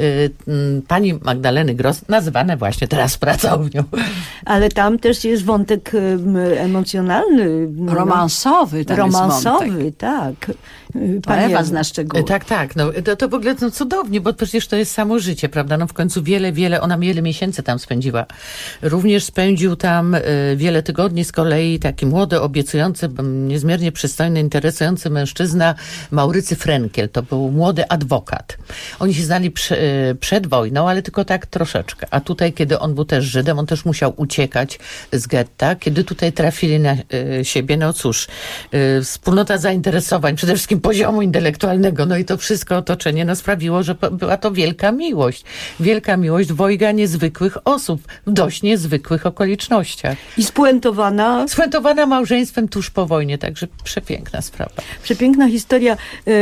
pani Magdaleny Gross, nazywane właśnie teraz pracownią. Ale tam też jest wątek emocjonalny. Romansowy. Romansowy, tak. Pani Ewa zna szczegóły. Tak. No, to w ogóle cudownie, bo przecież to jest samo życie, prawda? No w końcu ona wiele miesięcy tam spędziła. Również spędził tam wiele tygodni z kolei taki młody, obiecujący, niezmiernie przystojny, interesujący mężczyzna Maurycy Frenkiel. To był młody adwokat. Oni się znali przed wojną, ale tylko tak troszeczkę. A tutaj, kiedy on był też Żydem, on też musiał uciekać z getta. Kiedy tutaj trafili na siebie, no cóż, wspólnota zainteresowań, przede wszystkim poziomu intelektualnego, no i to wszystko otoczenie, no sprawiło, że była to wielka miłość. Wielka miłość dwojga niezwykłych osób w dość niezwykłych okolicznościach. I spuentowana małżeństwem tuż po wojnie, także przepiękna sprawa. Przepiękna historia.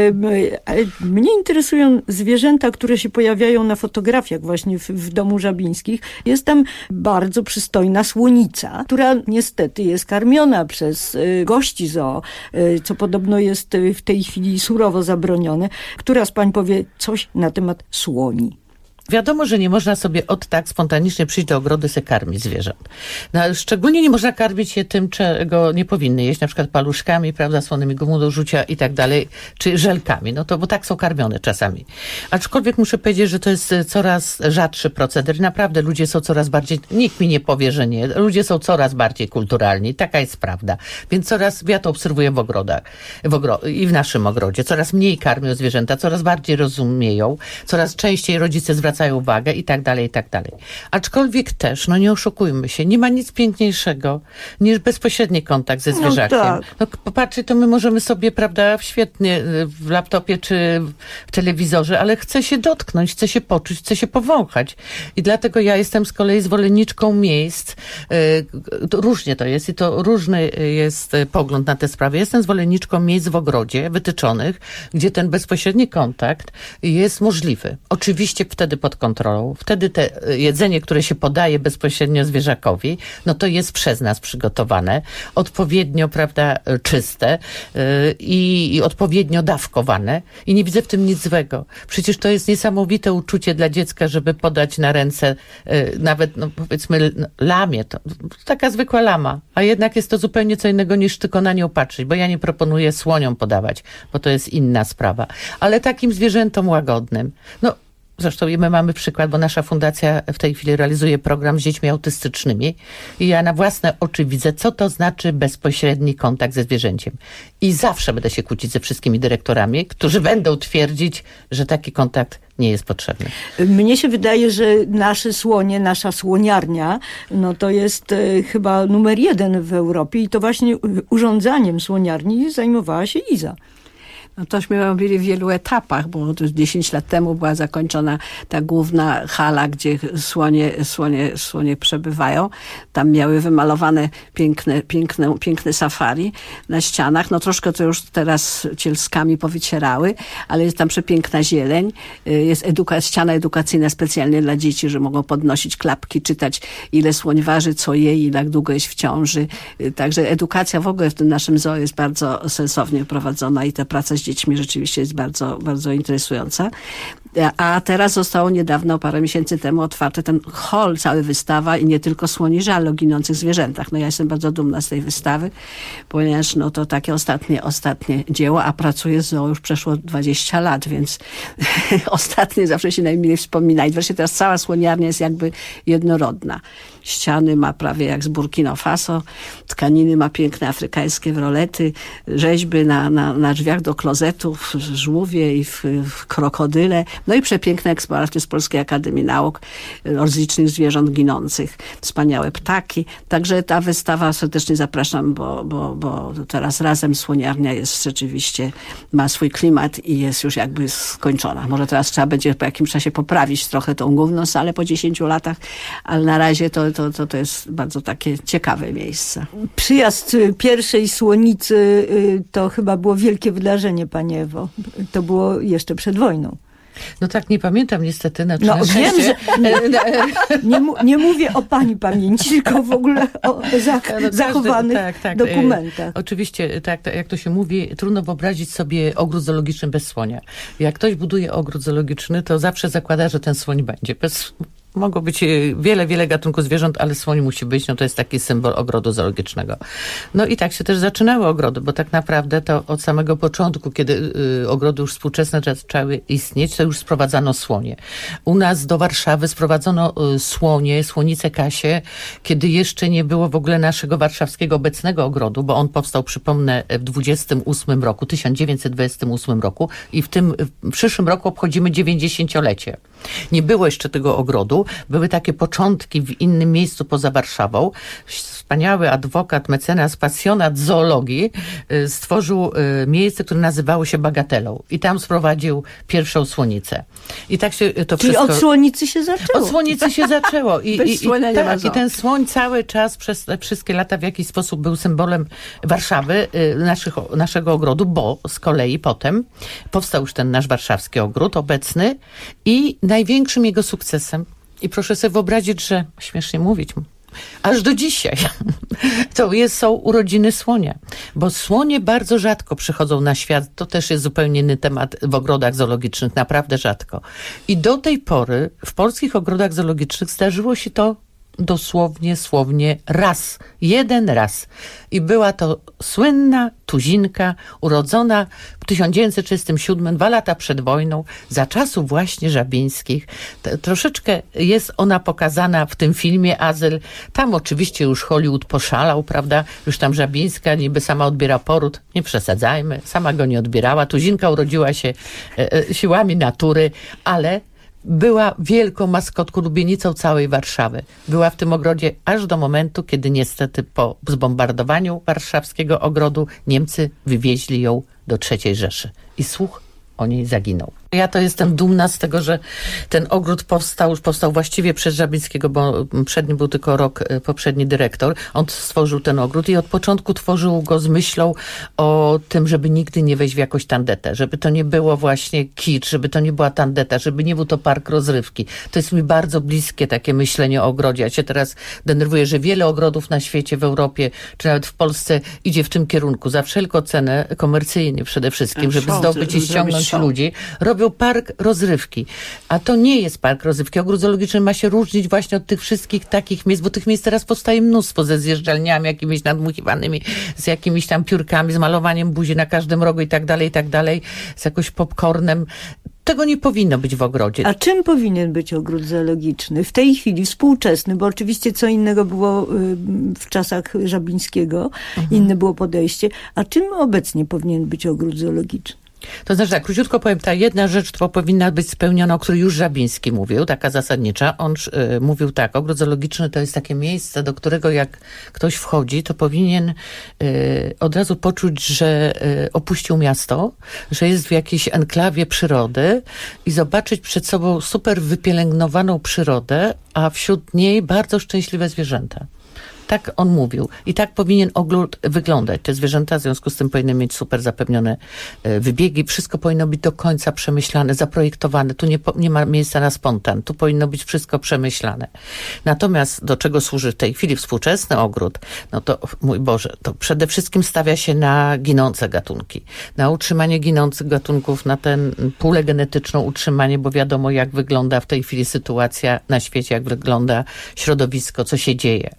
Mnie interesują zwierzęta, które się pojawiają na fotografiach właśnie w domu Żabińskich. Jest tam bardzo przystojna słonica, która niestety jest karmiona przez gości zoo, co podobno jest w tej chwili surowo zabronione. Która z pań powie coś na temat słoni? Wiadomo, że nie można sobie tak spontanicznie przyjść do ogrodu i sobie karmić zwierząt. No, szczególnie nie można karmić je tym, czego nie powinny jeść, na przykład paluszkami, prawda, słonymi gumą do rzucia i tak dalej, czy żelkami. No to, bo tak są karmione czasami. Aczkolwiek muszę powiedzieć, że to jest coraz rzadszy proceder i naprawdę ludzie są coraz bardziej, nikt mi nie powie, że nie, ludzie są coraz bardziej kulturalni, taka jest prawda. Więc ja to obserwuję w ogrodach i w naszym ogrodzie. Coraz mniej karmią zwierzęta, coraz bardziej rozumieją, coraz częściej rodzice zwracają uwagę i tak dalej, i tak dalej. Aczkolwiek też, no nie oszukujmy się, nie ma nic piękniejszego niż bezpośredni kontakt ze zwierzakiem. Tak. No popatrzcie, to my możemy sobie, prawda, świetnie w laptopie czy w telewizorze, ale chce się dotknąć, chce się poczuć, chce się powąchać. I dlatego ja jestem z kolei zwolenniczką miejsc, różnie to jest i to różny jest pogląd na te sprawy. Jestem zwolenniczką miejsc w ogrodzie wytyczonych, gdzie ten bezpośredni kontakt jest możliwy. Oczywiście wtedy pod kontrolą. Wtedy te jedzenie, które się podaje bezpośrednio zwierzakowi, no to jest przez nas przygotowane, odpowiednio, prawda, czyste i odpowiednio dawkowane i nie widzę w tym nic złego. Przecież to jest niesamowite uczucie dla dziecka, żeby podać na ręce nawet, no powiedzmy, lamie. To taka zwykła lama, a jednak jest to zupełnie co innego niż tylko na nią patrzeć, bo ja nie proponuję słoniom podawać, bo to jest inna sprawa. Ale takim zwierzętom łagodnym, no zresztą my mamy przykład, bo nasza fundacja w tej chwili realizuje program z dziećmi autystycznymi i ja na własne oczy widzę, co to znaczy bezpośredni kontakt ze zwierzęciem. I zawsze będę się kłócić ze wszystkimi dyrektorami, którzy będą twierdzić, że taki kontakt nie jest potrzebny. Mnie się wydaje, że nasze słonie, nasza słoniarnia, no to jest chyba numer 1 w Europie i to właśnie urządzaniem słoniarni zajmowała się Iza. No tośmy robili w wielu etapach, bo to 10 lat temu była zakończona ta główna hala, gdzie słonie przebywają. Tam miały wymalowane piękne safari na ścianach. No troszkę to już teraz cielskami powycierały, ale jest tam przepiękna zieleń. Jest ściana edukacyjna specjalnie dla dzieci, że mogą podnosić klapki, czytać ile słoń waży, co je i jak długo jest w ciąży. Także edukacja w ogóle w tym naszym zoo jest bardzo sensownie prowadzona i ta praca z dziećmi rzeczywiście jest bardzo, bardzo interesująca. A teraz zostało niedawno, parę miesięcy temu otwarty ten hall, cała wystawa i nie tylko słoni żal o ginących zwierzętach. No ja jestem bardzo dumna z tej wystawy, ponieważ no to takie ostatnie dzieło, a pracuję z zoo już przeszło 20 lat, więc ostatnie zawsze się najmilej wspomina. I wreszcie teraz cała słoniarnia jest jakby jednorodna. Ściany ma prawie jak z Burkina Faso, tkaniny ma piękne afrykańskie rolety, rzeźby na drzwiach do klozetów, żółwie i w krokodyle. No i przepiękne eksponaty z Polskiej Akademii Nauk, z licznych zwierząt ginących, wspaniałe ptaki. Także ta wystawa serdecznie zapraszam, bo teraz razem słoniarnia jest rzeczywiście, ma swój klimat i jest już jakby skończona. Może teraz trzeba będzie po jakimś czasie poprawić trochę tą główną salę po 10 latach, ale na razie to jest bardzo takie ciekawe miejsce. Przyjazd pierwszej słonicy to chyba było wielkie wydarzenie, Pani Ewo. To było jeszcze przed wojną. No tak, nie pamiętam niestety. No wiem, że nie mówię o pani pamięci, tylko w ogóle o zachowanych dokumentach. Oczywiście, tak jak to się mówi, trudno wyobrazić sobie ogród zoologiczny bez słonia. Jak ktoś buduje ogród zoologiczny, to zawsze zakłada, że ten słoń będzie. Mogło być wiele gatunków zwierząt, ale słoń musi być, no to jest taki symbol ogrodu zoologicznego. No i tak się też zaczynały ogrody, bo tak naprawdę to od samego początku, kiedy ogrody już współczesne zaczęły istnieć, to już sprowadzano słonie. U nas do Warszawy sprowadzono słonice Kasię, kiedy jeszcze nie było w ogóle naszego warszawskiego obecnego ogrodu, bo on powstał, przypomnę, w 1928 roku i w przyszłym roku obchodzimy 90-lecie. Nie było jeszcze tego ogrodu. Były takie początki w innym miejscu poza Warszawą. Wspaniały adwokat, mecenas, pasjonat zoologii stworzył miejsce, które nazywało się Bagatelą. I tam sprowadził pierwszą słonicę. I tak się to Czyli wszystko... od słonicy się zaczęło. Od słonicy się zaczęło. I ten słoń cały czas przez te wszystkie lata w jakiś sposób był symbolem Warszawy, naszego ogrodu, bo z kolei potem powstał już ten nasz warszawski ogród obecny i największym jego sukcesem, i proszę sobie wyobrazić, że śmiesznie mówić, aż do dzisiaj, są urodziny słonia. Bo słonie bardzo rzadko przychodzą na świat. To też jest zupełnie inny temat w ogrodach zoologicznych. Naprawdę rzadko. I do tej pory w polskich ogrodach zoologicznych zdarzyło się to słownie raz. Jeden raz. I była to słynna tuzinka urodzona w 1937, 2 lata przed wojną, za czasów właśnie Żabińskich. Troszeczkę jest ona pokazana w tym filmie Azyl. Tam oczywiście już Hollywood poszalał, prawda? Już tam Żabińska niby sama odbiera poród. Nie przesadzajmy. Sama go nie odbierała. Tuzinka urodziła się siłami natury, ale była wielką maskotką, lubienicą całej Warszawy. Była w tym ogrodzie aż do momentu, kiedy niestety po zbombardowaniu warszawskiego ogrodu Niemcy wywieźli ją do III Rzeszy. I słuch o niej zaginął. Ja to jestem dumna z tego, że ten ogród powstał właściwie przez Żabińskiego, bo przed nim był tylko rok poprzedni dyrektor. On stworzył ten ogród i od początku tworzył go z myślą o tym, żeby nigdy nie wejść w jakąś tandetę, żeby to nie było właśnie kicz, żeby to nie była tandeta, żeby nie był to park rozrywki. To jest mi bardzo bliskie takie myślenie o ogrodzie. Ja się teraz denerwuję, że wiele ogrodów na świecie, w Europie, czy nawet w Polsce idzie w tym kierunku, za wszelką cenę, komercyjnie przede wszystkim, żeby zdobyć i ściągnąć ludzi. Robią park rozrywki. A to nie jest park rozrywki. Ogród zoologiczny ma się różnić właśnie od tych wszystkich takich miejsc, bo tych miejsc teraz powstaje mnóstwo ze zjeżdżalniami jakimiś nadmuchiwanymi, z jakimiś tam piórkami, z malowaniem buzi na każdym rogu i tak dalej, z jakimś popcornem. Tego nie powinno być w ogrodzie. A czym powinien być ogród zoologiczny? W tej chwili współczesny, bo oczywiście co innego było w czasach Żabińskiego, inne było podejście. A czym obecnie powinien być ogród zoologiczny? To znaczy tak, króciutko powiem, ta jedna rzecz, to powinna być spełniona, o której już Żabiński mówił, taka zasadnicza. On mówił tak, ogród zoologiczny to jest takie miejsce, do którego jak ktoś wchodzi, to powinien od razu poczuć, że opuścił miasto, że jest w jakiejś enklawie przyrody i zobaczyć przed sobą super wypielęgnowaną przyrodę, a wśród niej bardzo szczęśliwe zwierzęta. Tak on mówił. I tak powinien ogród wyglądać. Te zwierzęta w związku z tym powinny mieć super zapewnione wybiegi. Wszystko powinno być do końca przemyślane, zaprojektowane. Tu nie ma miejsca na spontan. Tu powinno być wszystko przemyślane. Natomiast do czego służy w tej chwili współczesny ogród? No to, mój Boże, to przede wszystkim stawia się na ginące gatunki. Na utrzymanie ginących gatunków, na tę pulę genetyczną utrzymanie, bo wiadomo, jak wygląda w tej chwili sytuacja na świecie, jak wygląda środowisko, co się dzieje.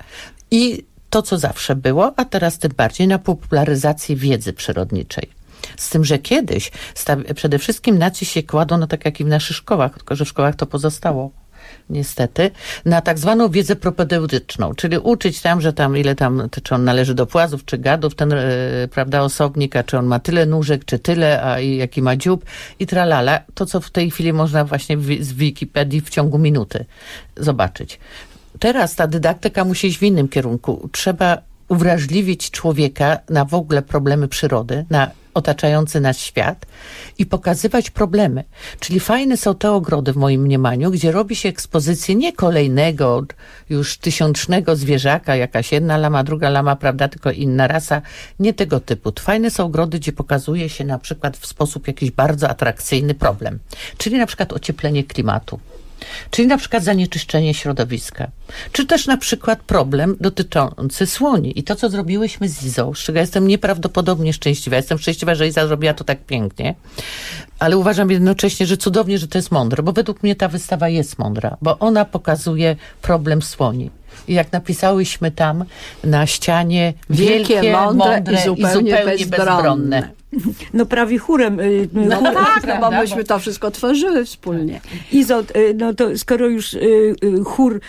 I to, co zawsze było, a teraz tym bardziej na popularyzację wiedzy przyrodniczej. Z tym, że kiedyś przede wszystkim nacisk się kładło, no tak jak i w naszych szkołach, tylko że w szkołach to pozostało niestety, na tak zwaną wiedzę propedeutyczną, czyli uczyć tam, że tam ile tam, czy on należy do płazów, czy gadów, ten, prawda, osobnik, a czy on ma tyle nóżek, czy tyle, a jaki ma dziób i tralala. To, co w tej chwili można właśnie z Wikipedii w ciągu minuty zobaczyć. Teraz ta dydaktyka musi iść w innym kierunku. Trzeba uwrażliwić człowieka na w ogóle problemy przyrody, na otaczający nas świat i pokazywać problemy. Czyli fajne są te ogrody w moim mniemaniu, gdzie robi się ekspozycję nie kolejnego, już tysiącznego zwierzaka, jakaś jedna lama, druga lama, prawda, tylko inna rasa. Nie tego typu. Fajne są ogrody, gdzie pokazuje się na przykład w sposób jakiś bardzo atrakcyjny problem. Czyli na przykład ocieplenie klimatu. Czyli na przykład zanieczyszczenie środowiska. Czy też na przykład problem dotyczący słoni. I to, co zrobiłyśmy z Izą, z czego jestem nieprawdopodobnie szczęśliwa. Jestem szczęśliwa, że Iza zrobiła to tak pięknie. Ale uważam jednocześnie, że cudownie, że to jest mądre. Bo według mnie ta wystawa jest mądra. Bo ona pokazuje problem słoni. I jak napisałyśmy tam na ścianie wielkie mądre i zupełnie bezbronne. No prawie chórem. No tak, no bo myśmy to wszystko tworzyły wspólnie. Izo, no to skoro już chór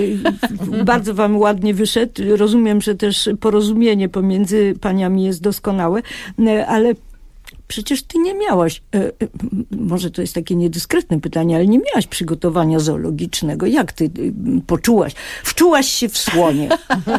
bardzo wam ładnie wyszedł, rozumiem, że też porozumienie pomiędzy paniami jest doskonałe, ale przecież ty nie miałaś, może to jest takie niedyskretne pytanie, ale nie miałaś przygotowania zoologicznego. Jak ty poczułaś? Wczułaś się w słonie.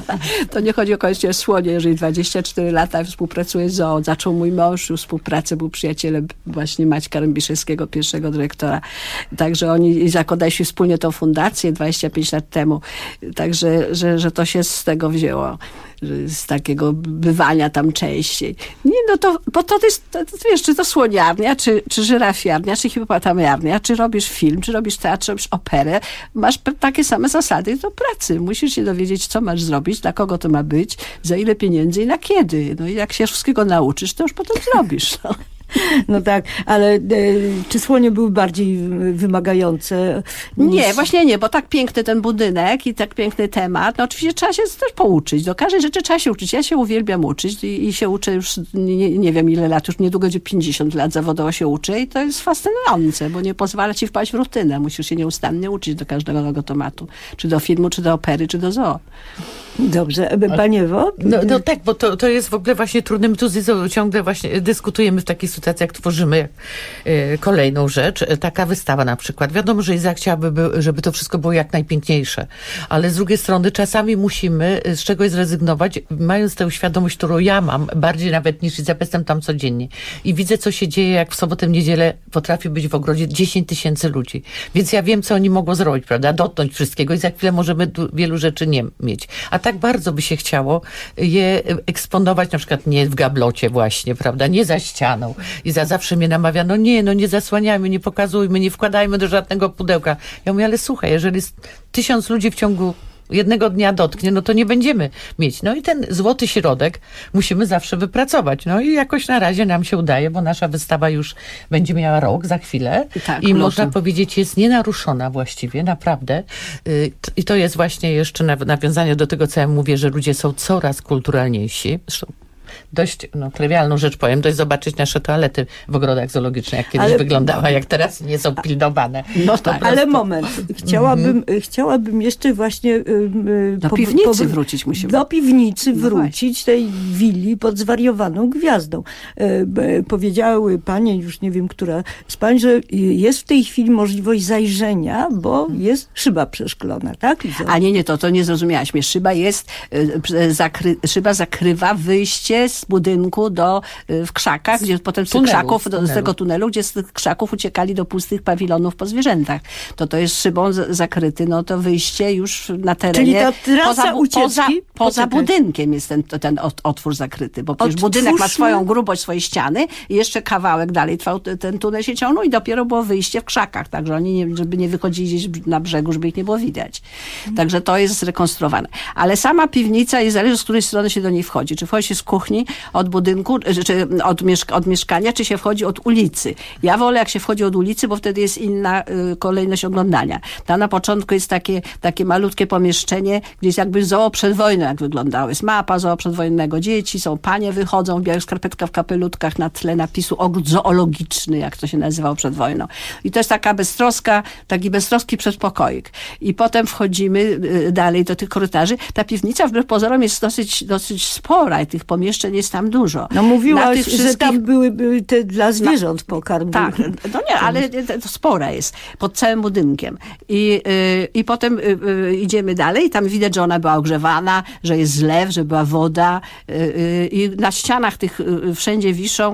To nie chodzi o koniecznie o słonie. Jeżeli 24 lata współpracuję z zoo, zaczął mój mąż współpracę, był przyjacielem właśnie Maćka Rębiszewskiego, pierwszego dyrektora. Także oni zakładaliśmy wspólnie tą fundację 25 lat temu. Także, że to się z tego wzięło. Z takiego bywania tam częściej. Nie, no to, bo to jest, to, wiesz, czy to słoniarnia, czy żyrafiarnia, czy hipopotamiarnia, czy robisz film, czy robisz teatr, czy robisz operę, masz takie same zasady do pracy. Musisz się dowiedzieć, co masz zrobić, dla kogo to ma być, za ile pieniędzy i na kiedy. No i jak się wszystkiego nauczysz, to już potem zrobisz. No. No tak, ale czy słonie były bardziej wymagające? Nie, właśnie nie, bo tak piękny ten budynek i tak piękny temat, no oczywiście trzeba się też pouczyć. Do każdej rzeczy trzeba się uczyć. Ja się uwielbiam uczyć i się uczę już nie wiem ile lat, już niedługo będzie 50 lat zawodowo się uczę i to jest fascynujące, bo nie pozwala ci wpaść w rutynę. Musisz się nieustannie uczyć do każdego nowego tematu. Czy do filmu, czy do opery, czy do zoo. Dobrze. Pani Ewo? No tak, bo to jest w ogóle właśnie trudne. My tu z Izą ciągle właśnie dyskutujemy w takiej sytuacji, jak tworzymy kolejną rzecz. Taka wystawa na przykład. Wiadomo, że Iza chciałaby, żeby to wszystko było jak najpiękniejsze. Ale z drugiej strony czasami musimy z czegoś zrezygnować, mając tę świadomość, którą ja mam, bardziej nawet niż Iza, jestem tam codziennie. I widzę, co się dzieje, jak w sobotę, w niedzielę potrafi być w ogrodzie 10 000 ludzi. Więc ja wiem, co oni mogą zrobić, prawda? Dotknąć wszystkiego i za chwilę możemy wielu rzeczy nie mieć. A tak bardzo by się chciało je eksponować, na przykład nie w gablocie właśnie, prawda? Nie za ścianą. I zawsze mnie namawia, nie zasłaniajmy, nie pokazujmy, nie wkładajmy do żadnego pudełka. Ja mówię, ale słuchaj, jeżeli 1000 ludzi w ciągu jednego dnia dotknie, no to nie będziemy mieć. No i ten złoty środek musimy zawsze wypracować. No i jakoś na razie nam się udaje, bo nasza wystawa już będzie miała rok za chwilę. Tak, i można powiedzieć, jest nienaruszona właściwie, naprawdę. I to jest właśnie jeszcze nawiązanie do tego, co ja mówię, że ludzie są coraz kulturalniejsi. Zresztą dość trywialną rzecz powiem, to jest zobaczyć nasze toalety w ogrodach zoologicznych, jak kiedyś wyglądała, jak teraz nie są pilnowane. No tak, ale moment. Chciałabym jeszcze właśnie do piwnicy wrócić musimy. Do piwnicy wrócić, tej willi pod zwariowaną gwiazdą. Powiedziały panie, już nie wiem, która z pań, że jest w tej chwili możliwość zajrzenia, bo jest szyba przeszklona, tak? A nie, to nie zrozumiałaś mnie. Szyba zakrywa wyjście z budynku w krzakach, gdzie potem z tego tunelu, gdzie z tych krzaków uciekali do pustych pawilonów po zwierzętach. To jest szybą zakryty, to wyjście już na terenie. Czyli ta trasa ucieczki? Poza budynkiem jest ten otwór zakryty, bo przecież budynek ma swoją grubość, swoje ściany i jeszcze kawałek dalej trwał, ten tunel się ciągnął i dopiero było wyjście w krzakach, także oni żeby nie wychodzili gdzieś na brzegu, żeby ich nie było widać. Także to jest zrekonstruowane. Ale sama piwnica i zależy, z której strony się do niej wchodzi. Czy wchodzi się z kuchni, od budynku, czy od mieszkania, czy się wchodzi od ulicy. Ja wolę, jak się wchodzi od ulicy, bo wtedy jest inna kolejność oglądania. Tam na początku jest takie malutkie pomieszczenie, gdzie jest jakby zoo przed wojną, jak wyglądało. Jest mapa zoo przedwojennego. Dzieci są, panie wychodzą w białych skarpetkach, w kapelutkach na tle napisu ogród zoologiczny, jak to się nazywało przed wojną. I to jest taki beztroski przedpokoik. I potem wchodzimy dalej do tych korytarzy. Ta piwnica wbrew pozorom jest dosyć spora i tych pomieszczeń jest tam dużo. Mówiłaś, że tam były te dla zwierząt pokarm. Tak, ale to spora jest. Pod całym budynkiem. I potem idziemy dalej i tam widać, że ona była ogrzewana, że jest zlew, że była woda. I na ścianach tych wszędzie wiszą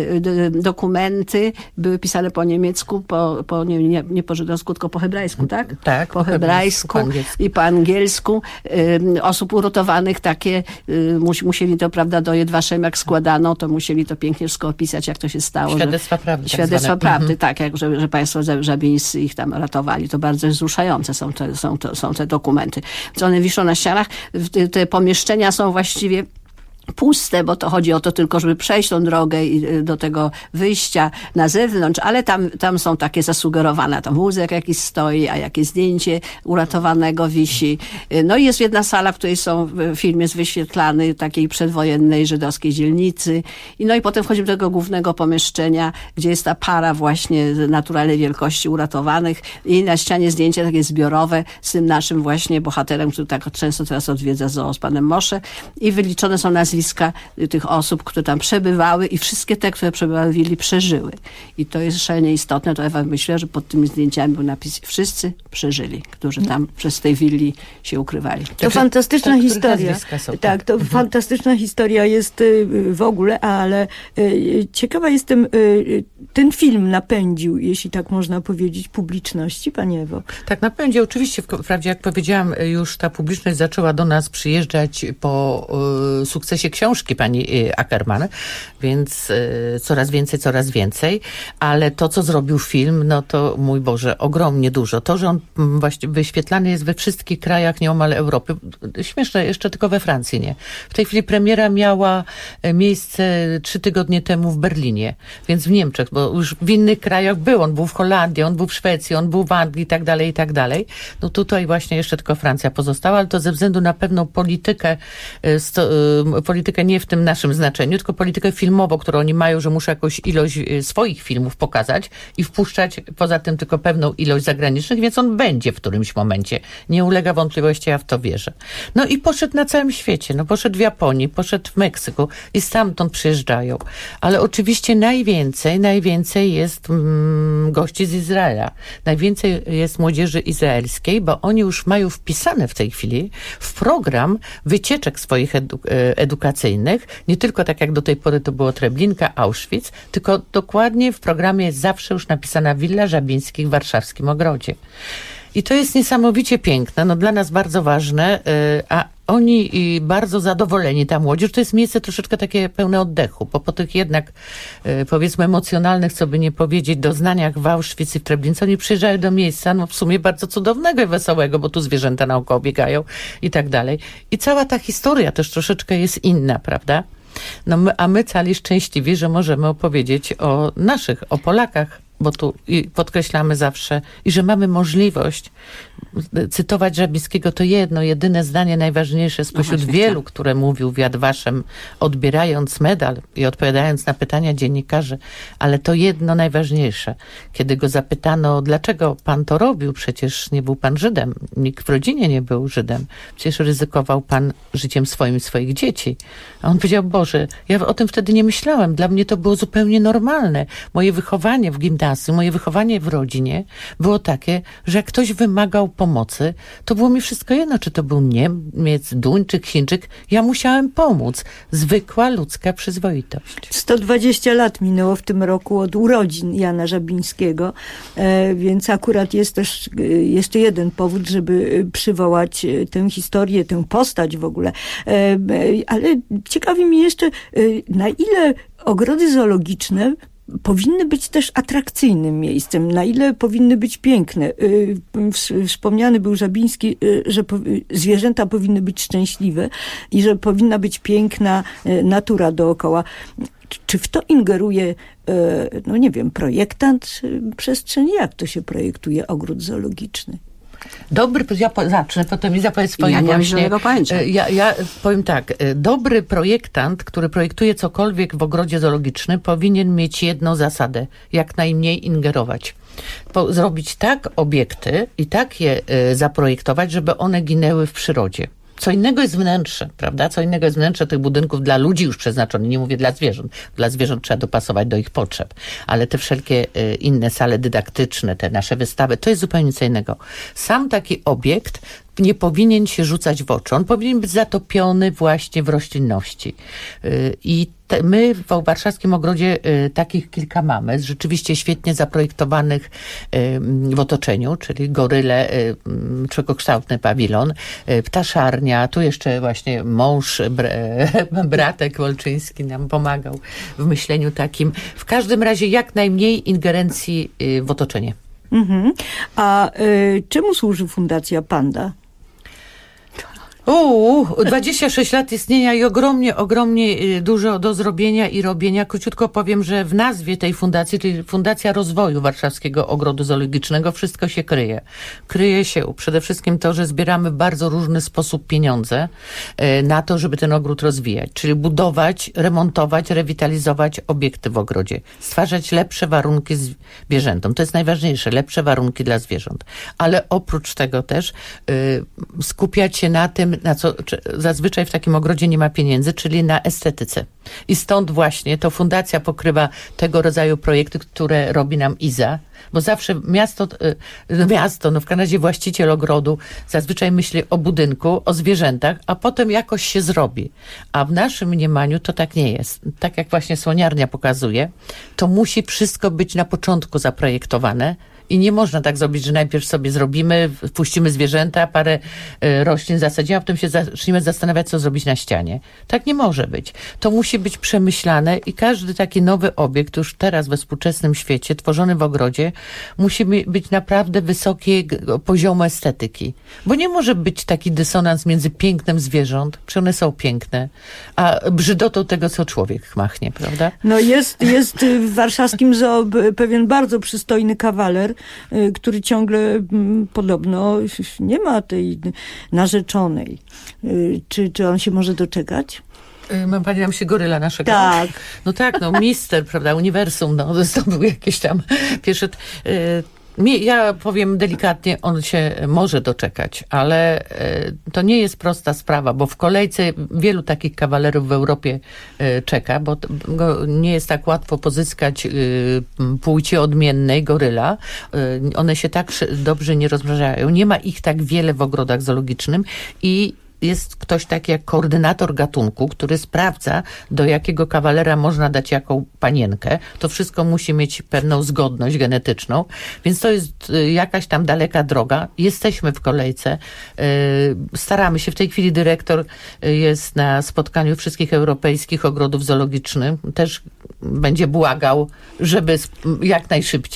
dokumenty. Były pisane po niemiecku, nie po żydowsku, tylko po hebrajsku, tak? Tak. Po hebrajsku i po angielsku. Osób uratowanych takie, musieli to, prawda, do Jedwaszem jak składano, to musieli to pięknie wszystko opisać, jak to się stało. Świadectwa prawdy. Świadectwa prawdy, tak, że państwo żabińscy ich tam ratowali. To bardzo wzruszające są te dokumenty. One wiszą na ścianach. Te pomieszczenia są właściwie puste, bo to chodzi o to tylko, żeby przejść tą drogę i do tego wyjścia na zewnątrz, ale tam są takie zasugerowane, tam wózek jakiś stoi, a jakieś zdjęcie uratowanego wisi. No i jest jedna sala, w której film jest wyświetlany takiej przedwojennej żydowskiej dzielnicy. No i potem wchodzimy do tego głównego pomieszczenia, gdzie jest ta para właśnie naturalnej wielkości uratowanych i na ścianie zdjęcie takie zbiorowe z tym naszym właśnie bohaterem, który tak często teraz odwiedza zoo z panem Mosze i wyliczone są nazwiska tych osób, które tam przebywały i wszystkie te, które przebywały w willi, przeżyły. I to jest szalenie istotne. To Ewa myślę, że pod tymi zdjęciami był napis wszyscy przeżyli, którzy tam przez tej willi się ukrywali. To fantastyczna historia. Tak, to fantastyczna historia jest w ogóle, ale ciekawa jestem, ten film napędził, jeśli tak można powiedzieć, publiczności, pani Ewo? Tak, napędził. Oczywiście, wprawdzie jak powiedziałam, już ta publiczność zaczęła do nas przyjeżdżać po sukcesie książki pani Ackerman, więc coraz więcej, ale to, co zrobił film, no to mój Boże, ogromnie dużo. To, że on właściwie wyświetlany jest we wszystkich krajach nieomal Europy. Śmieszne, jeszcze tylko we Francji nie. W tej chwili premiera miała miejsce 3 tygodnie temu w Berlinie, więc w Niemczech, bo już w innych krajach był. On był w Holandii, on był w Szwecji, on był w Anglii i tak dalej. No tutaj właśnie jeszcze tylko Francja pozostała, ale to ze względu na pewną politykę nie w tym naszym znaczeniu, tylko politykę filmową, którą oni mają, że muszą jakąś ilość swoich filmów pokazać i wpuszczać poza tym tylko pewną ilość zagranicznych, więc on będzie w którymś momencie. Nie ulega wątpliwości, ja w to wierzę. No i poszedł na całym świecie. No poszedł w Japonii, poszedł w Meksyku i stamtąd przyjeżdżają. Ale oczywiście najwięcej jest gości z Izraela. Najwięcej jest młodzieży izraelskiej, bo oni już mają wpisane w tej chwili w program wycieczek swoich edukacyjnych, nie tylko tak jak do tej pory to było Treblinka, Auschwitz, tylko dokładnie w programie jest zawsze już napisana Willa Żabińskich w warszawskim Ogrodzie. I to jest niesamowicie piękne, no dla nas bardzo ważne, a oni bardzo zadowoleni, ta młodzież. To jest miejsce troszeczkę takie pełne oddechu, bo po tych jednak, powiedzmy, emocjonalnych, co by nie powiedzieć, doznaniach w Auschwitz i w Treblince, oni przyjeżdżają do miejsca, no w sumie bardzo cudownego i wesołego, bo tu zwierzęta naokoło biegają i tak dalej. I cała ta historia też troszeczkę jest inna, prawda? No a my cali szczęśliwi, że możemy opowiedzieć o Polakach bo tu podkreślamy zawsze, i że mamy możliwość cytować Żabińskiego, to jedyne zdanie najważniejsze spośród wielu, które mówił w Yad Vashem, odbierając medal i odpowiadając na pytania dziennikarzy, ale to jedno najważniejsze. Kiedy go zapytano, dlaczego pan to robił, przecież nie był pan Żydem, nikt w rodzinie nie był Żydem, przecież ryzykował pan życiem swoim i swoich dzieci. A on powiedział, Boże, ja o tym wtedy nie myślałem, dla mnie to było zupełnie normalne. Moje wychowanie w gimnazjum, moje wychowanie w rodzinie było takie, że jak ktoś wymagał pomocy, to było mi wszystko jedno, czy to był Niemiec, Duńczyk, Chińczyk, ja musiałem pomóc. Zwykła ludzka przyzwoitość. 120 lat minęło w tym roku od urodzin Jana Żabińskiego, więc akurat jest też jeszcze jeden powód, żeby przywołać tę historię, tę postać w ogóle. Ale ciekawi mnie jeszcze, na ile ogrody zoologiczne powinny być też atrakcyjnym miejscem, na ile powinny być piękne. Wspomniany był Żabiński, że zwierzęta powinny być szczęśliwe i że powinna być piękna natura dookoła. Czy w to ingeruje, no nie wiem, projektant przestrzeni? Jak to się projektuje ogród zoologiczny? Ja zacznę, potem Iza powie swoje ja właśnie. Ja powiem tak, dobry projektant, który projektuje cokolwiek w ogrodzie zoologicznym, powinien mieć jedną zasadę, jak najmniej ingerować. Zrobić tak obiekty i tak je zaprojektować, żeby one ginęły w przyrodzie. Co innego jest wnętrze, prawda? Co innego jest wnętrze tych budynków dla ludzi już przeznaczonych, nie mówię dla zwierząt. Dla zwierząt trzeba dopasować do ich potrzeb. Ale te wszelkie inne sale dydaktyczne, te nasze wystawy, to jest zupełnie co innego. Sam taki obiekt nie powinien się rzucać w oczy. On powinien być zatopiony właśnie w roślinności. I my w Warszawskim Ogrodzie takich kilka mamy, rzeczywiście świetnie zaprojektowanych w otoczeniu, czyli goryle, człowiekokształtny pawilon, ptaszarnia, tu jeszcze właśnie mąż, bratek Wolczyński nam pomagał w myśleniu takim. W każdym razie jak najmniej ingerencji w otoczenie. A czemu służy Fundacja Panda? 26 lat istnienia i ogromnie dużo do zrobienia i robienia. Króciutko powiem, że w nazwie tej fundacji, czyli Fundacja Rozwoju Warszawskiego Ogrodu Zoologicznego, wszystko się kryje. Kryje się przede wszystkim to, że zbieramy w bardzo różny sposób pieniądze na to, żeby ten ogród rozwijać. Czyli budować, remontować, rewitalizować obiekty w ogrodzie. Stwarzać lepsze warunki zwierzętom. To jest najważniejsze, lepsze warunki dla zwierząt. Ale oprócz tego też skupiać się na tym, na co zazwyczaj w takim ogrodzie nie ma pieniędzy, czyli na estetyce. I stąd właśnie to fundacja pokrywa tego rodzaju projekty, które robi nam Iza, bo zawsze miasto, w każdym razie właściciel ogrodu zazwyczaj myśli o budynku, o zwierzętach, a potem jakoś się zrobi. A w naszym mniemaniu to tak nie jest. Tak jak właśnie Słoniarnia pokazuje, to musi wszystko być na początku zaprojektowane. I nie można tak zrobić, że najpierw sobie zrobimy, wpuścimy zwierzęta, parę roślin zasadzimy, a potem się zaczniemy zastanawiać, co zrobić na ścianie. Tak nie może być. To musi być przemyślane i każdy taki nowy obiekt, już teraz we współczesnym świecie, tworzony w ogrodzie, musi być naprawdę wysokiego poziomu estetyki. Bo nie może być taki dysonans między pięknem zwierząt, przecież one są piękne, a brzydotą tego, co człowiek machnie, prawda? No jest w warszawskim zoo pewien bardzo przystojny kawaler, który ciągle podobno nie ma tej narzeczonej. Czy on się może doczekać? Pani nam się goryla naszego. Tak. No tak, mister, prawda, uniwersum, to był jakieś tam pierwsze... Ja powiem delikatnie, on się może doczekać, ale to nie jest prosta sprawa, bo w kolejce wielu takich kawalerów w Europie czeka, bo nie jest tak łatwo pozyskać płci odmiennej goryla. One się tak dobrze nie rozmnażają. Nie ma ich tak wiele w ogrodach zoologicznym i jest ktoś taki jak koordynator gatunku, który sprawdza, do jakiego kawalera można dać jaką panienkę. To wszystko musi mieć pewną zgodność genetyczną, więc to jest jakaś tam daleka droga. Jesteśmy w kolejce. Staramy się. W tej chwili dyrektor jest na spotkaniu wszystkich europejskich ogrodów zoologicznych. Też będzie błagał, żeby jak najszybciej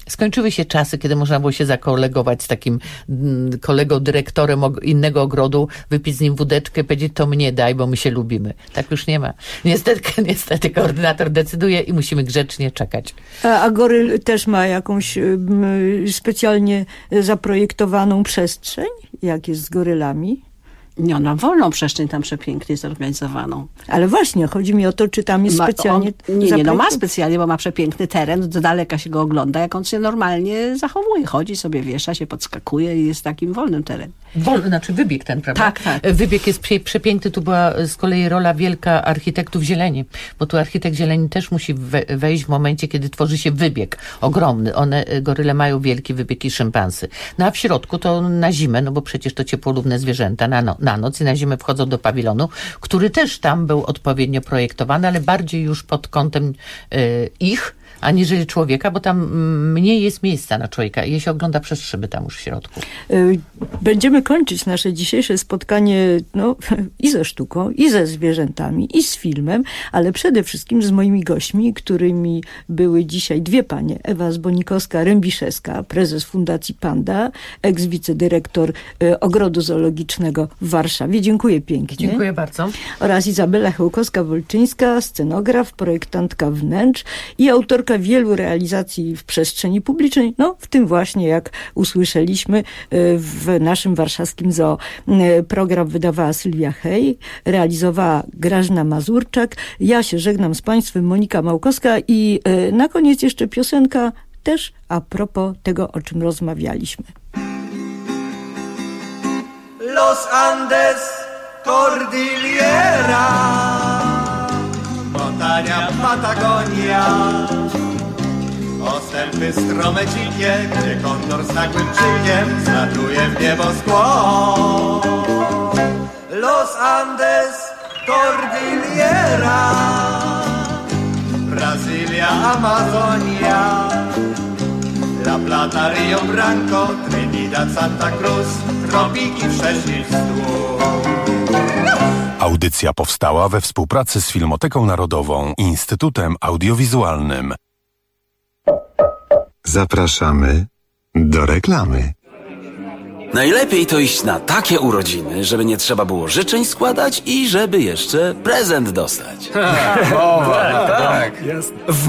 Skończyły się czasy, kiedy można było się zakolegować z takim kolegą, dyrektorem innego ogrodu, wypić z nim wódeczkę, powiedzieć, to mnie daj, bo my się lubimy. Tak już nie ma. Niestety koordynator decyduje i musimy grzecznie czekać. A Goryl też ma jakąś specjalnie zaprojektowaną przestrzeń? Jak jest z gorylami? Nie, ona wolną przestrzeń tam przepięknie zorganizowaną. Ale właśnie, chodzi mi o to, czy tam jest specjalnie... Ma specjalnie, bo ma przepiękny teren, z daleka się go ogląda, jak on się normalnie zachowuje. Chodzi sobie, wiesza się, podskakuje i jest takim wolnym terenem. Znaczy wybieg ten, prawda? Tak. Wybieg jest przepiękny. Tu była z kolei rola wielka architektów zieleni, bo tu architekt zieleni też musi wejść w momencie, kiedy tworzy się wybieg ogromny. Goryle mają wielki wybieg i szympansy. No a w środku to na zimę, no bo przecież to ciepłolubne zwierzęta na noc i na zimę wchodzą do pawilonu, który też tam był odpowiednio projektowany, ale bardziej już pod kątem ich, aniżeli człowieka, bo tam mniej jest miejsca na człowieka. Je się ogląda przez szyby tam już w środku. Będziemy kończyć nasze dzisiejsze spotkanie i ze sztuką, i ze zwierzętami, i z filmem, ale przede wszystkim z moimi gośćmi, którymi były dzisiaj dwie panie. Ewa Zbonikowska-Rębiszewska, prezes Fundacji Panda, eks-wicedyrektor Ogrodu Zoologicznego w Warszawie. Dziękuję pięknie. Dziękuję bardzo. Oraz Izabela Chełkowska-Wolczyńska, scenograf, projektantka wnętrz i autorka wielu realizacji w przestrzeni publicznej, w tym właśnie, jak usłyszeliśmy, w naszym warszawskim zoo. Program wydawała Sylwia Hej, realizowała Grażyna Mazurczak. Ja się żegnam z Państwem, Monika Małkowska i na koniec jeszcze piosenka też a propos tego, o czym rozmawialiśmy. Los Andes, Cordillera, Montaña, Patagonia, ostępy strome dzikie, gdzie kondor z nagłym krzykiem zlatuje w niebo skło. Los Andes, Cordillera, Brazylia, Amazonia, La Plata, Rio Branco, Trinidad, Santa Cruz, tropiki wszelkich stłów. Audycja powstała we współpracy z Filmoteką Narodową i Instytutem Audiowizualnym. Zapraszamy do reklamy. Najlepiej to iść na takie urodziny, żeby nie trzeba było życzeń składać i żeby jeszcze prezent dostać. Tak, jasne.